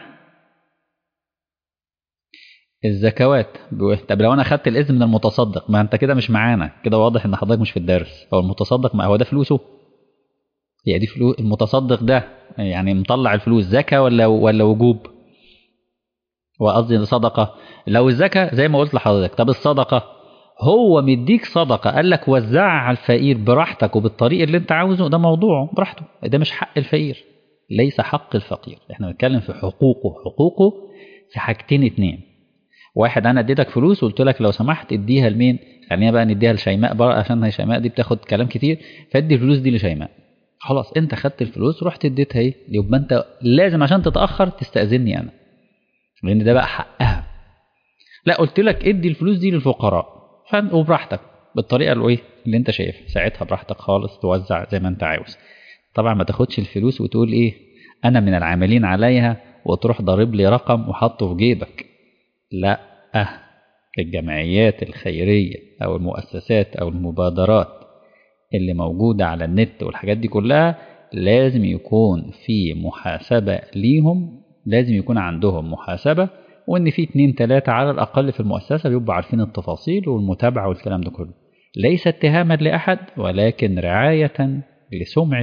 الزكوات، طب لو انا خدت الاذن من المتصدق، ما انت كده مش معانا، كده واضح ان حضرتك مش في الدرس. هو المتصدق ما هو ده فلوسه؟ هي دي فلوس المتصدق ده؟ يعني مطلع الفلوس زكاة ولا ولا وجوب؟ وقصدي صدقة. لو الزكاة زي ما قلت لحضرتك، طب الصدقة هو مديك صدقة قال لك وزعها على الفقير براحتك وبالطريق اللي انت عاوزه، ده موضوعه براحته، ده مش حق الفقير، ليس حق الفقير. احنا بنتكلم في حقوقه. حقوقه في حاجتين اتنين. واحد، انا اديتك فلوس وقلت لك لو سمحت اديها لمين؟ خلينا بقى نديها لشيماء بقى عشان هي شيماء دي بتاخد كلام كتير، فادي الفلوس دي لشيماء. خلاص انت خدت الفلوس رحت اديتها ايه؟ يبقى انت لازم عشان تتاخر تستاذني انا، لان ده بقى حقها. لا قلت لك ادي الفلوس دي للفقراء وبراحتك بالطريقه اللي ايه اللي انت شايفها، ساعتها براحتك خالص توزع زي ما انت عاوز. طبعا ما تاخدش الفلوس وتقول ايه انا من العاملين عليها وتروح ضارب لي رقم وحطه في جيبك. لا، أه الجمعيات الخيرية أو المؤسسات أو المبادرات اللي موجودة على النت والحاجات دي كلها لازم يكون في محاسبة ليهم، لازم يكون عندهم محاسبة، وإن في اتنين تلاتة على الأقل في المؤسسة بيبقوا عارفين التفاصيل والمتابعة والكلام ده كله. ليس اتهاما لأحد، ولكن رعاية لسمعة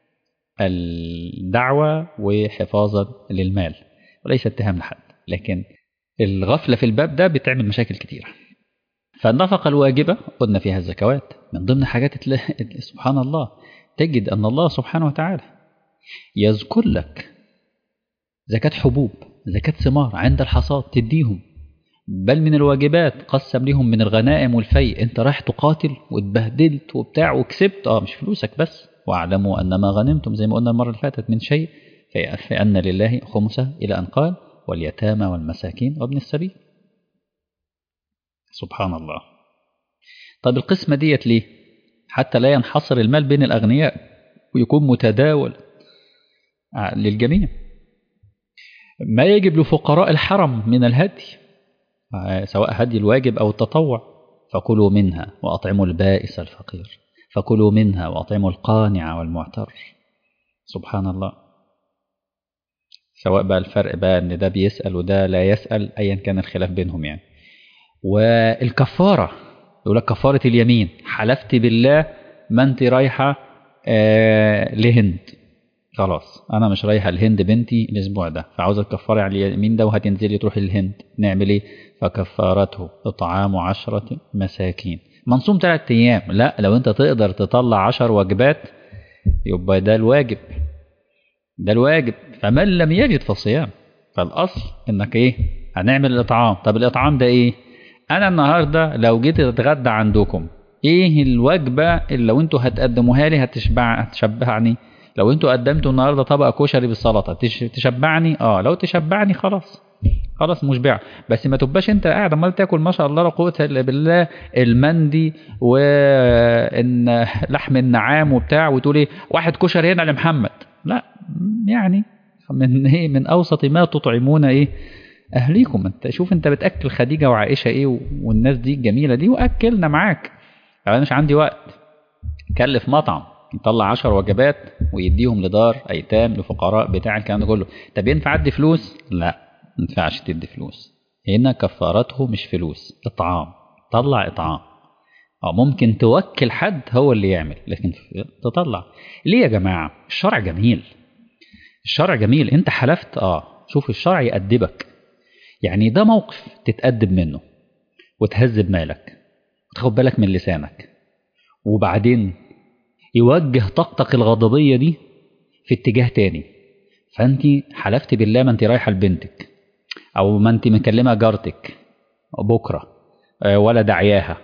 الدعوة وحفاظا للمال، وليس اتهام لحد. لكن الغفلة في الباب ده بتعمل مشاكل كتيرة. فالنفقة الواجبة قلنا فيها الزكوات من ضمن حاجات سبحان الله، تجد أن الله سبحانه وتعالى يذكر لك زكاة حبوب، زكاة ثمار عند الحصاد تديهم، بل من الواجبات قسم لهم من الغنائم والفيء. انت رايح تقاتل واتبهدلت وبتاع وكسبت، اه مش فلوسك بس، واعلموا أن ما غنمتم زي ما قلنا المرة اللي فاتت من شيء فأن لله خمسه إلى أن قال واليتامى والمساكين وابن السبيل. سبحان الله. طب القسمة ديت ليه؟ حتى لا ينحصر المال بين الأغنياء ويكون متداول للجميع. ما يجب لفقراء الحرم من الهدي، سواء هدي الواجب أو التطوع، فكلوا منها وأطعموا البائس الفقير، فكلوا منها وأطعموا القانع والمعتر. سبحان الله. سواء بقى الفرق بقى ان ده بيسأل وده لا يسأل، ايا كان الخلاف بينهم يعني. والكفارة يقول لك كفارة اليمين، حلفت بالله ما انت رايحة آه لهند، خلاص انا مش رايحة الهند بنتي الاسبوع ده، فعاوز الكفارة على اليمين ده وهتنزلي تروحي الهند، نعمل ايه؟ فكفارته اطعام عشرة مساكين. منصوم ثلاث ايام، لا لو انت تقدر تطلع عشر وجبات يبقى ده الواجب. ده الواجب. فمن لم يجد فصيام. فالاصل انك ايه؟ هنعمل الاطعام. طب الاطعام ده ايه؟ انا النهارده لو جيت اتغدى عندكم، ايه الوجبه اللي لو انتوا هتقدموها لي هتشبع هتشبعني؟ لو انتوا قدمتوا النهارده طبق كشري بالسلطه تش... تشبعني؟ اه لو تشبعني خلاص، خلاص مشبع. بس ما تبقاش انت قاعد عمال تاكل ما شاء الله لا قوه الا بالله المندي وان لحم النعام وبتاع، وتقول ايه واحد كشري هنا لمحمد. لا يعني من ايه؟ من اوسط ما تطعمون ايه اهليكم. انت شوف انت بتاكل خديجه وعائشه ايه والناس دي الجميله دي، واكلنا معاك. انا مش عندي وقت. كلف مطعم يطلع عشر وجبات ويديهم لدار ايتام لفقراء بتاع الكلام ده كله. طب ينفع ادي فلوس؟ لا ما ينفعش تدي فلوس. هنا كفارته مش فلوس، اطعام. طلع اطعام. اه ممكن توكل حد هو اللي يعمل، لكن تطلع ليه يا جماعه؟ الشرع جميل. الشرع جميل. انت حلفت، اه شوف الشرع يأدبك. يعني ده موقف تتأدب منه وتهذب مالك وتاخد بالك من لسانك، وبعدين يوجه طاقتك الغضبية دي في اتجاه تاني. فانت حلفت بالله ما انت رايحة لبنتك، او ما انت مكلمة جارتك بكرة ولا دعياها،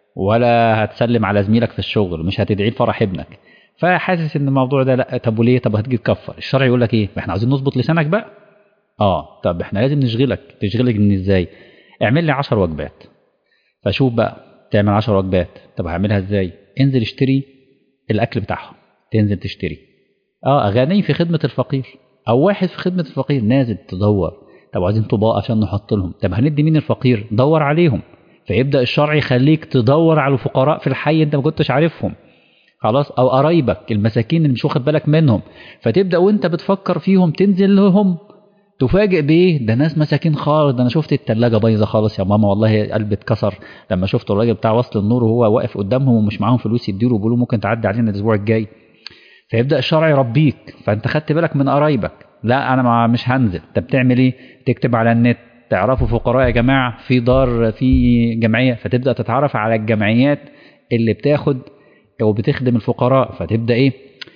ولا هتسلم على زميلك في الشغل، مش هتدعي لفرح ابنك، فحاسس ان الموضوع ده لا. طب وليه؟ طب هتجي تكفر. الشرع يقول لك ايه؟ احنا عاوزين نظبط لسانك بقى. اه طب احنا لازم نشغلك. تشغلك ان ازاي؟ اعمل لي عشر وجبات. فشوف بقى تعمل عشر وجبات. طب هعملها ازاي؟ انزل اشتري الاكل بتاعهم. تنزل تشتري. اه غني في خدمة الفقير، او واحد في خدمة الفقير نازل تدور. طب عايزين طباق عشان نحط لهم. طب هندي مين الفقير؟ دور عليهم. فيبدأ الشرع يخليك تدور على الفقراء في الحي انت ما كنتش عارفهم، خلاص، او قرايبك المساكين اللي مش واخد بالك منهم. فتبدأ وانت بتفكر فيهم تنزل لهم، تفاجئ بايه؟ ده ناس مساكين خالص. ده انا شفت التلاجة بايظه خالص يا ماما، والله قلبي اتكسر لما شفت الراجل بتاع وصل النور وهو واقف قدامهم ومش معاهم فلوس يديله، بيقولوا ممكن تعدي علينا الاسبوع الجاي. فيبدا الشرع يربيك. فانت خدت بالك من قرايبك. لا انا ما مش هنزل. طب تعمل ايه؟ تكتب على النت تعرفوا فقراء يا جماعه في دار في جمعيه، فتبدا تتعرف على الجمعيات اللي بتاخد وبتخدم الفقراء. فتبدا ايه؟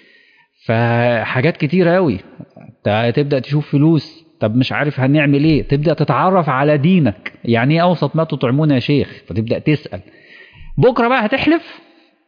فحاجات كتير قوي. تبدا تشوف فلوس. طب مش عارف هنعمل ايه؟ تبدا تتعرف على دينك. يعني ايه اوسط ما تطعمون يا شيخ؟ فتبدا تسال. بكره بقى هتحلف.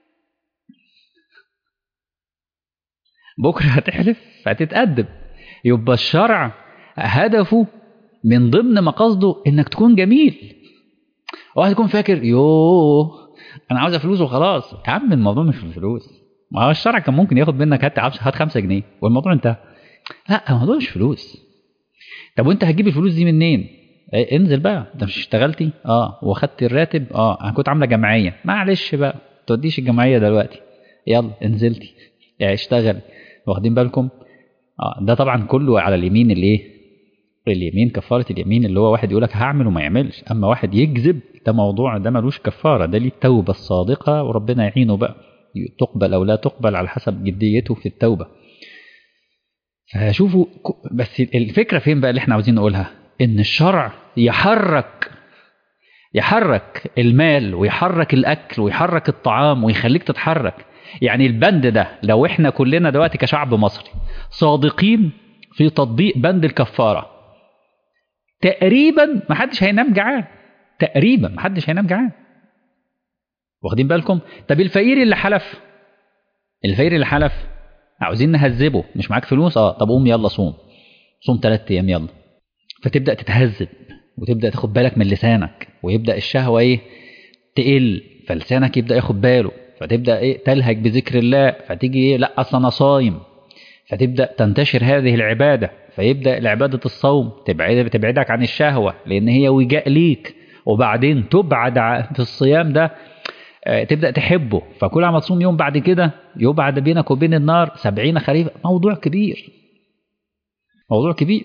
بكره هتحلف فتتأدب. يبقى الشرع هدفه من ضمن مقاصده انك تكون جميل. واحد يكون فاكر يوه انا عاوز فلوس وخلاص. يا عم الموضوع مش في الفلوس. ما هو الشرع كان ممكن ياخد منك هات هات خمسة جنيه والموضوع انتهى. لا الموضوع مش فلوس. طب وانت هتجيب الفلوس دي منين؟ ايه انزل بقى. انت مش اشتغلتي؟ اه واخدت الراتب؟ اه انا كنت عامله جمعيه. معلش بقى توديش الجمعيه دلوقتي. يلا انزلتي يعني اشتغل. واخدين بالكم؟ اه ده طبعا كله على اليمين. اللي ايه؟ اليمين كفاره اليمين اللي هو واحد يقول لك هعمل وما يعملش. اما واحد يكذب ده موضوع، ده ملوش كفاره. ده ليه التوبه الصادقه وربنا يعينه بقى، تقبل او لا تقبل على حسب جديته في التوبه. فشوفوا بس الفكرة فين بقى اللي احنا عاوزين نقولها؟ ان الشرع يحرك يحرك المال ويحرك الاكل ويحرك الطعام ويخليك تتحرك. يعني البند ده لو احنا كلنا دلوقتي كشعب مصري صادقين في تطبيق بند الكفارة، تقريبا محدش هينام جعان. تقريبا محدش هينام جعان. واخدين بالكم؟ طب الفقير اللي حلف، الفقير اللي حلف عاوزين نهذبه. مش معاك فلوس؟ اه طب قوم يلا صوم. صوم ثلاث ايام يلا. فتبدا تتهذب وتبدا تاخد بالك من لسانك، ويبدا الشهوه ايه؟ تقل. فلسانك يبدا ياخد باله، فتبدا ايه؟ تلهج بذكر الله. فتيجي ايه؟ لا اصل انا صايم. فتبدا تنتشر هذه العباده. فيبدا العباده الصوم تبعد تبعدك عن الشهوه لان هي وجاء ليك. وبعدين تبعد في الصيام ده تبدأ تحبه. فكل عم تصوم يوم بعد كده يبعد بينك وبين النار سبعين خريف. موضوع كبير، موضوع كبير.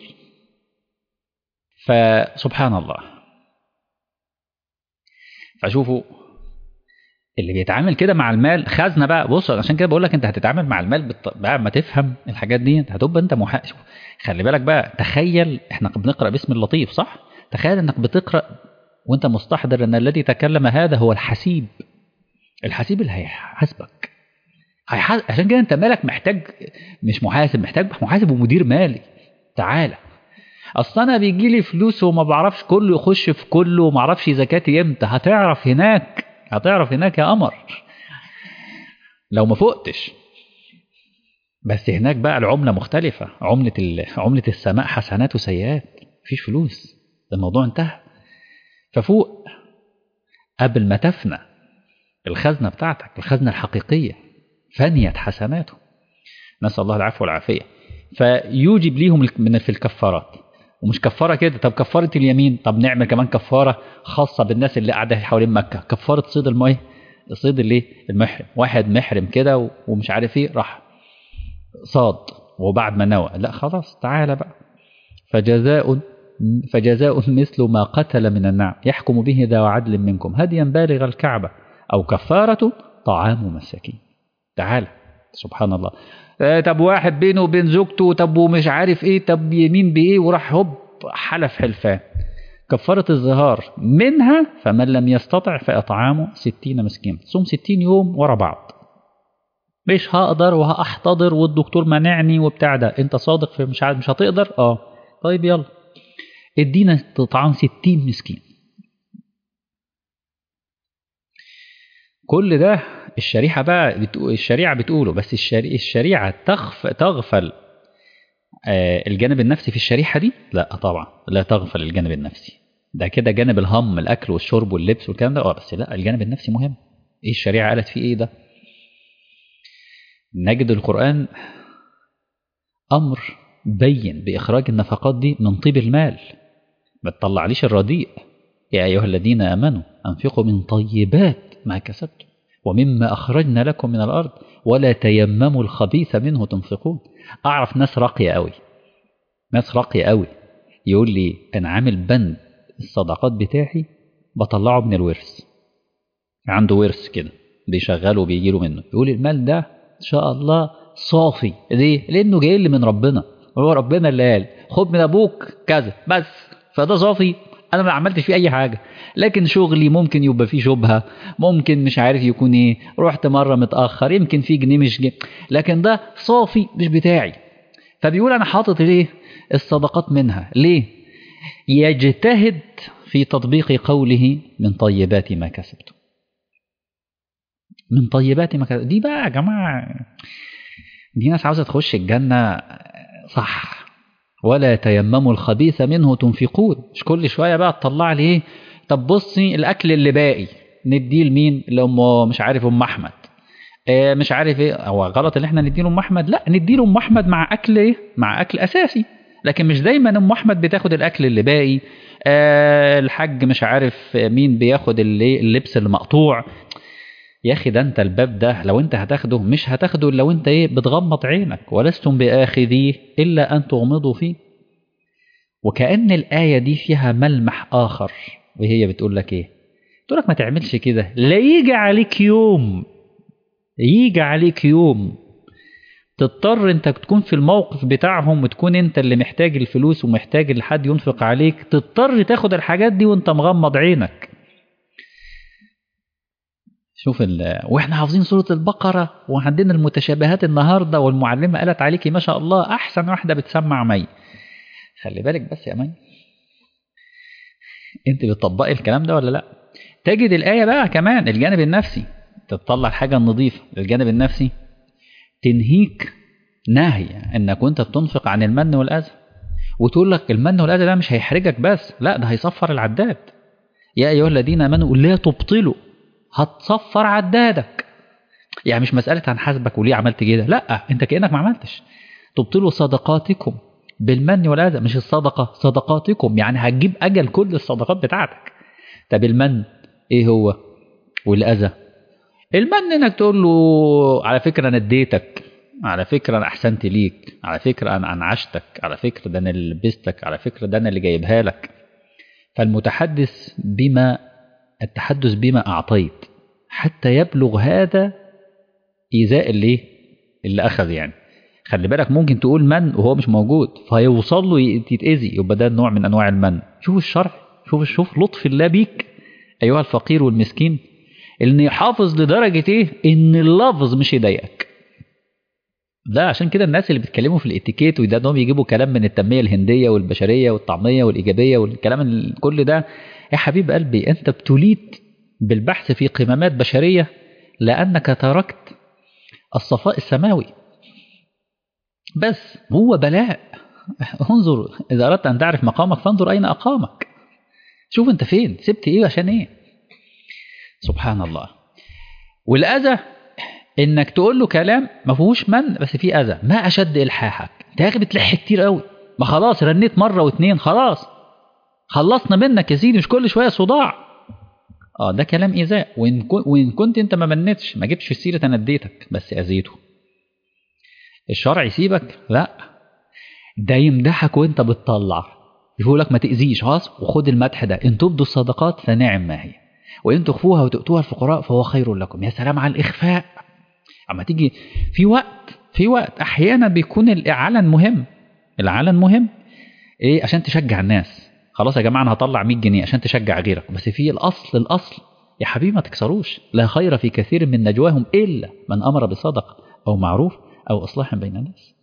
فسبحان الله. فشوفوا اللي بيتعامل كده مع المال خزنة بقى. بص عشان كده بقول لك انت هتتعامل مع المال بالط... بقى ما تفهم الحاجات دي هتبقى انت محقق. خلي بالك بقى. تخيل احنا بنقرأ باسم اللطيف صح؟ تخيل انك بتقرأ وانت مستحضر ان الذي تكلم هذا هو الحسيب. الحسيب اللي هيحاسبك. هيحاسب. عشان كده انت مالك محتاج مش محاسب، محتاج محاسب ومدير مالي. تعالى، اصل انا بيجي لي فلوس وما بعرفش كله يخش في كله وما اعرفش زكاتي امتى. هتعرف هناك، هتعرف هناك يا قمر لو ما فقتش. بس هناك بقى العملة مختلفة، عملة ال... عملة السماء حسنات وسيئات، مفيش فلوس، الموضوع انتهى. ففوق قبل ما تفنى الخزنة بتاعتك، الخزنة الحقيقية فنيت حسناته، نسأل الله العفو والعافية. فيوجب ليهم من في الكفارات. ومش كفارة كده، طب كفارة اليمين، طب نعمل كمان كفارة خاصة بالناس اللي قاعدة حوالين مكة، كفارة صيد الميه، صيد اللي المحرم. واحد محرم كده ومش عارف ايه، راح صاد وبعد ما نوى، لا خلاص تعالى بقى. فجزاء فجزاء مثل ما قتل من النعم يحكم به ذو عدل منكم هديا بالغ الكعبة أو كفارة طعام مساكين. تعالى سبحان الله. طب واحد بينه وبين زوجته، طب ومش عارف ايه، طب يمين بايه، وراح هوب حلف حلفان. كفارة الظهار منها فمن لم يستطع فإطعام ستين مسكين، صوم ستين يوم ورا بعض. مش هقدر وهأحتضر والدكتور منعني وبتاع ده، انت صادق في مش مش هتقدر، اه طيب يلا ادينا تطعام ستين مسكين. كل ده الشريعة بقى بتقول، الشريعة بتقوله، بس الشريعة, الشريعة تغف تغفل آه الجانب النفسي في الشريعة دي؟ لا طبعا لا تغفل الجانب النفسي. ده كده جانب الهم، الأكل والشرب واللبس والكلام ده، اه بس لا الجانب النفسي مهم. ايه الشريعة قالت فيه ايه ده؟ نجد القرآن أمر بين بإخراج النفقات دي من طيب المال، ما تطلعليش الرديء. يا أيها الذين آمنوا أنفقوا من طيبات ما كسبتم ومما أخرجنا لكم من الأرض ولا تيمموا الخبيث منه تنفقون. أعرف ناس راقية قوي، ناس راقية قوي، يقول لي أنا عامل بند الصدقات بتاعي بطلعه من الورث، عنده ورث كده بيشغله وبيجي له منه، يقول المال ده إن شاء الله صافي. ليه؟ لأنه جاي لي من ربنا، وهو ربنا اللي قال خد من أبوك كذا بس، فده صافي، أنا ما عملتش فيه أي حاجة. لكن شغلي ممكن يبقى فيه شبهة، ممكن مش عارف يكون إيه، رحت مرة متأخر يمكن فيه جنيه مش جنيه، لكن ده صافي مش بتاعي. فبيقول أنا حاطط ليه الصدقات منها، ليه؟ يجتهد في تطبيق قوله من طيبات ما كسبتم. من طيبات ما كسبتم دي بقى يا جماعة، دي ناس عاوزة تخش الجنة صح. ولا تيمموا الخبيث منه تنفقون، مش كل شوية بقى تطلع لي ايه، طب بصي الأكل اللي باقي نديه لمين، لأم مش عارف أم أحمد، إيه مش عارف ايه. هو غلط اللي احنا نديله أم أحمد؟ لا نديله أم أحمد مع أكل ايه، مع أكل أساسي، لكن مش دايما أم أحمد بتاخد الأكل اللي باقي. آه الحاج مش عارف مين بياخد اللي اللبس اللي مقطوع. يا أخي ده أنت الباب ده لو أنت هتاخده مش هتاخده لو أنت إيه بتغمض عينك، ولستم بآخذيه إلا أن تغمضوا فيه. وكأن الآية دي فيها ملمح آخر، وهي بتقول لك إيه؟ بتقول لك ما تعملش كده، لا يجي عليك يوم، يجي عليك يوم تضطر أنت تكون في الموقف بتاعهم وتكون أنت اللي محتاج الفلوس ومحتاج لحد ينفق عليك، تضطر تاخد الحاجات دي وأنت مغمض عينك. شوف ال... واحنا حافظين سورة البقرة وعندنا المتشابهات النهاردة، والمعلمة قالت عليكي ما شاء الله أحسن واحدة بتسمع مي. خلي بالك بس يا مي، انت بتطبقي الكلام ده ولا لا؟ تجد الآية بقى كمان الجانب النفسي، تطلع الحاجة النظيفة. الجانب النفسي تنهيك نهي انك وانت بتنفق عن المن والأذى، وتقول لك المن والأذى ده مش هيحرجك بس، لا ده هيصفر العداد. يا أيها الذين آمنوا لا تبطلوا، هتصفر عدادك. يعني مش مسألة هنحاسبك وليه عملت كده، لا انت كأنك ما عملتش. تبطلوا صدقاتكم بالمن والأذى، مش الصدقة صدقاتكم، يعني هتجيب أجل كل الصدقات بتاعتك. طب المن ايه هو والأذى؟ المن انك تقول له على فكرة انا اديتك، على فكرة انا احسنت ليك، على فكرة انا انعشتك، على فكرة ده انا اللي لبستك، على فكرة ده انا اللي جايبها لك. فالمتحدث بما التحدث بما أعطيت حتى يبلغ هذا إيذاء اللي اللي أخذ. يعني خلي بالك ممكن تقول من وهو مش موجود فيوصل له يتأذي، يبقى ده نوع من أنواع المن. شوف الشرع، شوف شوف لطف الله بيك أيها الفقير والمسكين، إن يحافظ لدرجة إيه إن اللفظ مش يضايقك. ده عشان كده الناس اللي بيتكلموا في الاتيكيت وده انهم يجيبوا كلام من التنميه الهنديه والبشريه والطعميه والايجابيه والكلام ال- كل ده. يا حبيب قلبي انت ابتليت بالبحث في قمامات بشريه لانك تركت الصفاء السماوي. بس هو بلاء. انظر اذا اردت ان تعرف مقامك فانظر اين اقامك. شوف انت فين، سبت ايه عشان ايه. سبحان الله. والاذى انك تقول له كلام ما فيهوش من بس فيه اذى. ما اشد الحاحك، انت يا اخي بتلح كتير قوي. ما خلاص رنيت مره واتنين خلاص خلصنا منك يا سيدي، مش كل شويه صداع. اه ده كلام ايذاء. وان كنت وان كنت انت ما منتش ما جبتش في السيره انا اديتك بس اذيته. الشرع يسيبك؟ لا، ده يمدحك وانت بتطلع، يقول لك ما تاذيش خلاص وخد المدح ده. ان تبدوا الصدقات فنعم ما هي وان تخفوها وتؤتوها الفقراء فهو خير لكم. يا سلام على الاخفاء. اما تيجي في وقت في وقت احيانا بيكون العلن مهم. العلن مهم ايه؟ عشان تشجع الناس. خلاص يا جماعه انا هطلع مية جنيه عشان تشجع غيرك. بس في الاصل الاصل يا حبيبي ما تكسروش. لا خير في كثير من نجواهم الا من امر بصدقه او معروف او اصلاح بين الناس.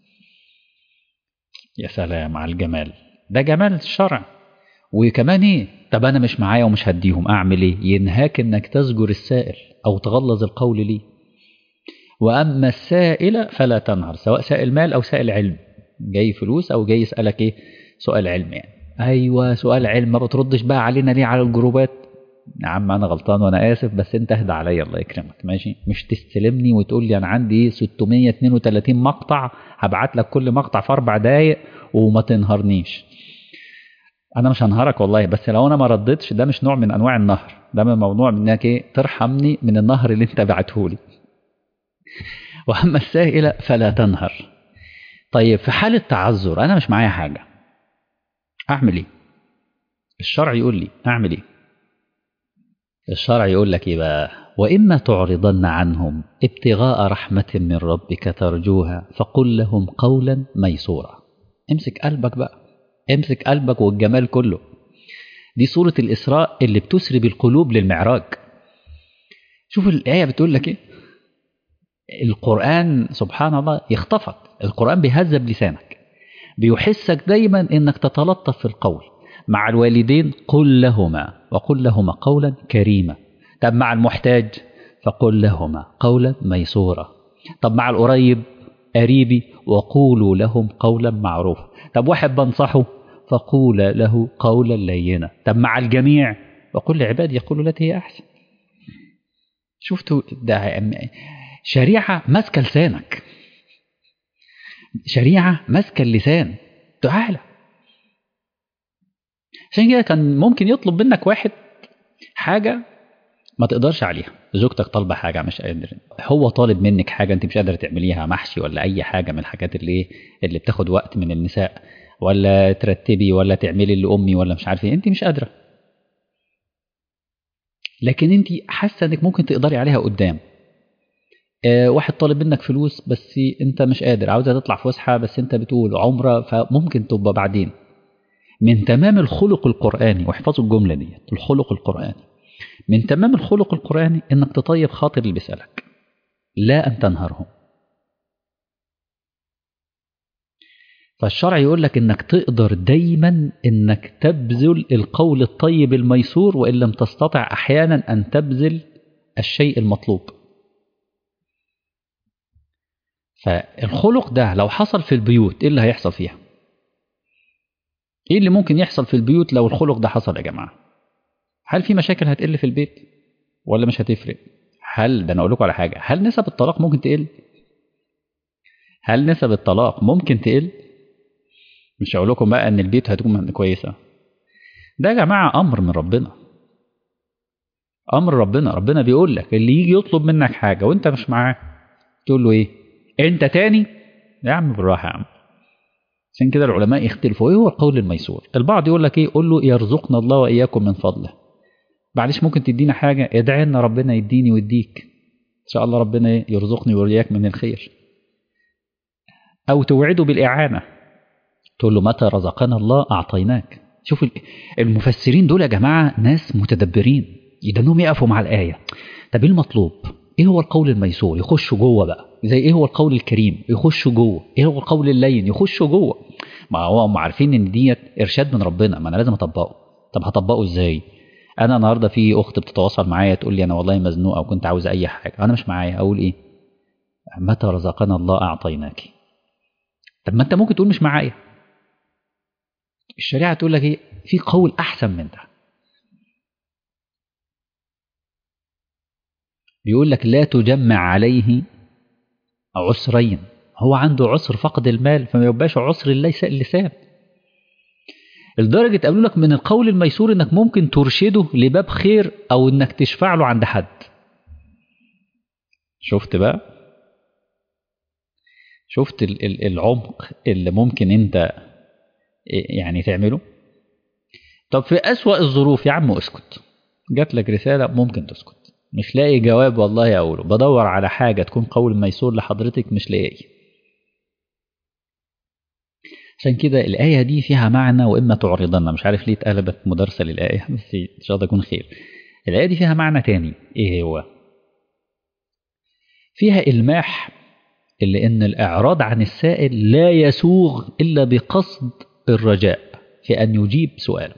يا سلام على الجمال. ده جمال الشرع. وكمان ايه؟ طب انا مش معايا ومش هديهم اعمل ايه؟ ينهاك انك تزجر السائل او تغلظ القول ليه. واما السائل فلا تنهر، سواء سائل مال او سائل علم، جاي فلوس او جاي يسالك ايه؟ سؤال علم يعني. ايوه سؤال علم، ما بتردش بقى علينا ليه على الجروبات؟ يا عم انا غلطان وانا اسف بس انت اهدى عليا الله يكرمك ماشي. مش تستلمني وتقول لي انا عندي ستمية واتنين وتلاتين مقطع هبعت لك كل مقطع في اربع دقايق وما تنهرنيش. انا مش هنهرك والله، بس لو انا ما ردتش ده مش نوع من انواع النهر. ده من موضوع من انك ايه؟ ترحمني من النهر اللي انت بعتهولي. واما السائل فلا تنهر. طيب في حالة تعذر انا مش معايا حاجة اعمل ايه؟ الشرع يقول لي اعمل ايه؟ الشرع يقول لك ايه بقى؟ واما تعرضن عنهم ابتغاء رحمة من ربك ترجوها فقل لهم قولا ميسورا. امسك قلبك بقى، امسك قلبك والجمال كله. دي سورة الإسراء اللي بتسري بالقلوب للمعراج. شوف الآية بتقول لك ايه. القرآن سبحان الله يخطفك. القرآن بيهذب لسانك، بيحسك دايما انك تتلطف في القول. مع الوالدين قل لهما وقل لهما قولا كريما. طب مع المحتاج فقل لهما قولا ميسورا. طب مع القريب قريبي وقولوا لهم قولا معروفا. طب واحد بنصحه فقول له قولا لينا. طب مع الجميع وقل لعبادي يقولوا التي هي احسن. شفتوا ده؟ شريعة ماسكة لسانك، شريعة ماسكة اللسان. تعالى. عشان كده كان ممكن يطلب منك واحد حاجة ما تقدرش عليها. زوجتك طالبة حاجة مش قادر، هو طالب منك حاجة انت مش قادرة تعمليها، محشي ولا اي حاجة من الحاجات اللي اللي بتاخد وقت من النساء، ولا ترتبي ولا تعملي لأمي ولا مش عارفه، انت مش قادرة لكن انت حاسة انك ممكن تقدري عليها قدام. آه واحد طالب منك فلوس بس انت مش قادر، عاوزة تطلع فسحة بس انت بتقول عمرة فممكن تبقى بعدين. من تمام الخلق القرآني، واحفظوا الجملة دي، الخلق القرآني من تمام الخلق القرآني انك تطيب خاطر اللي بيسألك لا ان تنهرهم. فالشرع يقول لك انك تقدر دايما انك تبذل القول الطيب الميسور، وان لم تستطع احيانا ان تبذل الشيء المطلوب. فالخلق ده لو حصل في البيوت ايه اللي هيحصل فيها؟ ايه اللي ممكن يحصل في البيوت لو الخلق ده حصل يا جماعة؟ هل في مشاكل هتقل في البيت ولا مش هتفرق؟ هل ده انا اقول لكم على حاجة، هل نسب الطلاق ممكن تقل؟ هل نسب الطلاق ممكن تقل؟ مش هقول لكم بقى ان البيت هتكون كويسة. ده يا جماعة امر من ربنا، امر ربنا. ربنا بيقول لك اللي يجي يطلب منك حاجة وانت مش معاه تقول له ايه؟ انت تاني؟ يا عم بالراحة يا عم. عشان كده العلماء يختلفوا ايه هو القول الميسور. البعض يقول لك ايه؟ قول له يرزقنا الله واياكم من فضله. معلش ممكن تدينا حاجة؟ ادعي لنا ربنا يديني ويديك ان شاء الله ربنا يرزقني وإياك من الخير. او توعده بالإعانة، تقول له متى رزقنا الله اعطيناك. شوف المفسرين دول يا جماعة ناس متدبرين، يدنهم يقفوا مع الآية. طب ايه المطلوب؟ ايه هو القول الميسور؟ يخشوا جوه بقى. زي ايه هو القول الكريم؟ يخشوا جوه. ايه هو القول اللين؟ يخشوا جوه. ما هو هم عارفين ان ديت ارشاد من ربنا، ما انا لازم اطبقه. طب هطبقه ازاي؟ انا النهارده في اخت بتتواصل معايا تقول لي انا والله مزنوقه او كنت عاوزه اي حاجه، انا مش معايا، اقول ايه؟ متى رزقنا الله اعطيناك. طب ما انت ممكن تقول مش معايا. الشريعه تقول لك ايه؟ في قول احسن من ده. بيقول لك لا تجمع عليه عسرين. هو عنده عسر فقد المال، فما يبقاش عسر اللسان. لدرجة قالوا لك من القول الميسور انك ممكن ترشده لباب خير او انك تشفع له عند حد. شفت بقى؟ شفت العمق اللي ممكن انت يعني تعمله. طب في أسوأ الظروف يا عم اسكت. جات لك رسالة ممكن تسكت، مش لاقي جواب والله اقوله، بدور على حاجة تكون قول ميسور لحضرتك مش لاقي. عشان كده الآية دي فيها معنى، وإما تعرضن، مش عارف ليه اتقلبت مدرسة للآية بس إن شاء الله يكون خير. الآية دي فيها معنى تاني. إيه هو؟ فيها إلماح اللي إن الإعراض عن السائل لا يسوغ إلا بقصد الرجاء في أن يجيب سؤاله.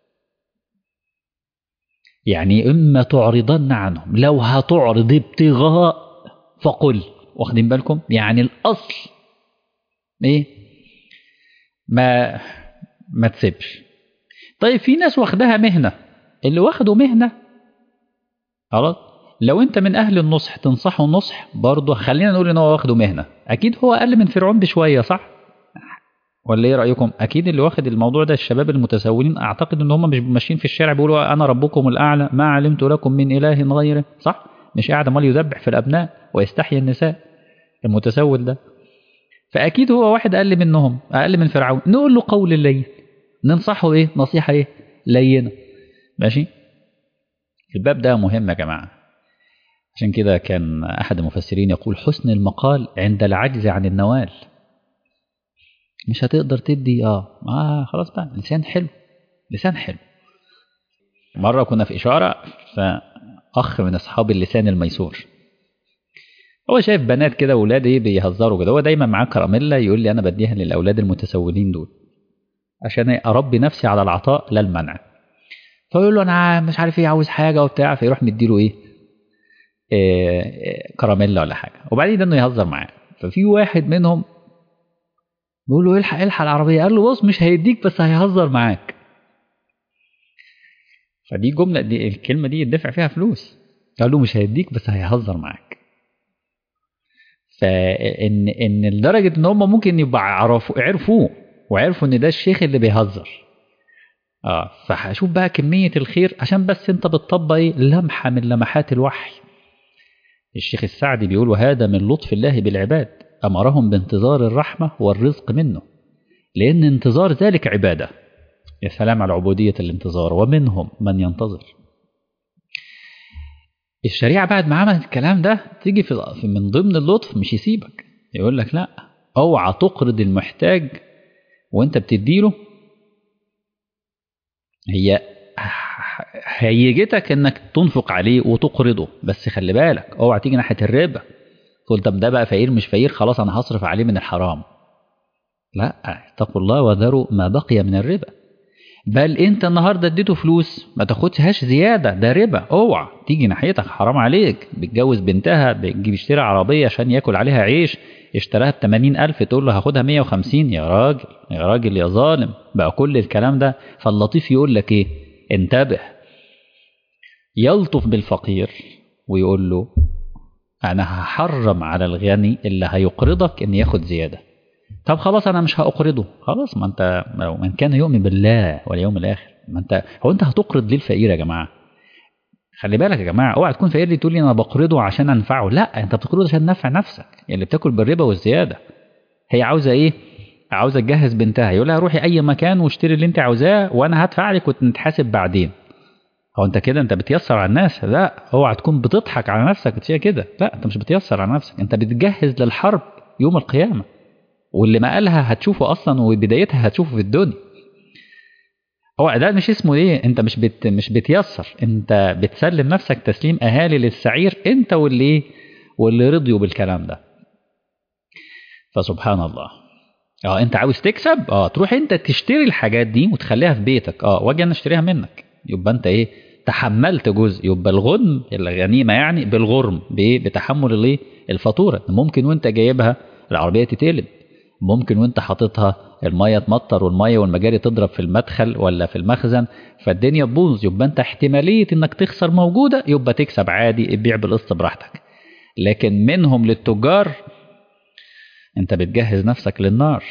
يعني إما تعرضن عنهم، لو هتعرض ابتغاء فقل. واخدين بالكم؟ يعني الأصل إيه؟ ما ما تسيبش. طيب في ناس واخدها مهنة، اللي واخده مهنة خلاص، لو انت من اهل النصح تنصحه نصح برضه، خلينا نقول ان هو واخده مهنة، اكيد هو اقل من فرعون بشوية، صح ولا ايه رأيكم؟ اكيد اللي واخد الموضوع ده الشباب المتسولين، اعتقد ان هم مش ماشيين في الشارع بيقولوا انا ربكم الاعلى ما علمت لكم من اله غيره، صح؟ مش قاعد امال يذبح في الابناء ويستحيي النساء المتسول ده. فاكيد هو واحد اقل منهم، اقل من فرعون، نقول له قول اللين، ننصحه ايه؟ نصيحة ايه؟ لينة. ماشي. الباب ده مهم يا جماعة. عشان كده كان أحد المفسرين يقول حسن المقال عند العجز عن النوال. مش هتقدر تدي اه ما خلاص بقى، لسان حلو، لسان حلو. مرة كنا في إشارة، فأخ من أصحاب اللسان الميسور هو شايف بنات كده وولاد ايه بيهزروا كده، هو دايما معاه كراميلا يقول لي أنا بديها للأولاد المتسولين دول عشان أربي نفسي على العطاء لا المنع. فيقول له أنا مش عارف ايه عاوز حاجة وبتاع، فيروح مديله ايه إيه كراميلا ولا حاجة، وبعدين ده انه يهزر معاه. ففي واحد منهم بيقول له الحق الحق العربية، قال له بص مش هيديك بس هيهزر معاك. فدي جملة، دي الكلمة دي يدفع فيها فلوس. قال له مش هيديك بس هيهزر معاك. فإن إن لدرجة إن هم ممكن يبقى عرفوا عرفوه وعرفوا إن ده الشيخ اللي بيهزر. اه فهشوف بقى كمية الخير عشان بس أنت بتطبق إيه؟ لمحة من لمحات الوحي. الشيخ السعدي بيقول وهذا من لطف الله بالعباد، أمرهم بانتظار الرحمة والرزق منه، لأن انتظار ذلك عبادة. يا سلام على عبودية الانتظار، ومنهم من ينتظر. الشريعة بعد ما عملت الكلام ده تيجي في من ضمن اللطف مش يسيبك، يقول لك لا اوعى تقرض المحتاج وانت بتديله. هي هيجتك انك تنفق عليه وتقرضه، بس خلي بالك اوعى تيجي ناحية الربا تقول طب ده بقى فقير مش فقير خلاص انا هصرف عليه من الحرام. لا، اتقوا الله وذروا ما بقي من الربا. بل انت النهارده اديته فلوس ما تاخدهاش زياده، ده ربا. اوعى تيجي ناحيتك، حرام عليك. بتجوز بنتها بتجيب يشتري عربيه عشان ياكل عليها عيش، اشتراها ب ثمانين ألف تقول له هاخدها مية وخمسين. يا راجل يا راجل يا ظالم بقى كل الكلام ده. فاللطيف يقول لك ايه؟ انتبه. يلطف بالفقير ويقول له انا هحرم على الغني اللي هيقرضك ان ياخد زياده. طب خلاص انا مش هاقرضه، خلاص ما انت لو من كان يؤمن بالله واليوم الاخر، ما انت هو انت هتقرض ليه الفقير يا جماعه؟ خلي بالك يا جماعه، اوعى تكون فقير لي تقول لي انا بقرضه عشان انفعه. لا، انت بتقرضه عشان تنفع نفسك اللي بتاكل بالربا والزياده. هي عاوزه ايه؟ عاوزه تجهز بنتها، يقول لها روحي اي مكان واشتري اللي انت عاوزاه وانا هدفع لك ونتحاسب بعدين. هو انت كده انت بتيسر على الناس؟ لا، اوعى تكون بتضحك على نفسك وتشيل كده. لا، انت مش بتيسر على نفسك، انت بتجهز للحرب يوم القيامه، واللي ما قالها هتشوفه أصلا وبدايتها هتشوفه في الدنيا. هو ده مش اسمه ايه، انت مش بت مش بتيسر، انت بتسلم نفسك تسليم اهالي للسعير، انت واللي ايه واللي رضيوا بالكلام ده. فسبحان الله. اه انت عاوز تكسب، اه تروح انت تشتري الحاجات دي وتخليها في بيتك، اه واجي انا اشتريها منك، يبقى انت ايه تحملت جزء، يبقى الغنم الغنيمه يعني بالغرم بايه بتحمل الايه الفاتوره. ممكن وانت جايبها العربيه تتقلب، ممكن وانت حاططها الميه تمطر والميه والمجاري تضرب في المدخل ولا في المخزن فالدنيا تبوظ، يبقى انت احتماليه انك تخسر موجوده، يبقى تكسب عادي ابيع بالقسط براحتك. لكن منهم للتجار انت بتجهز نفسك للنار.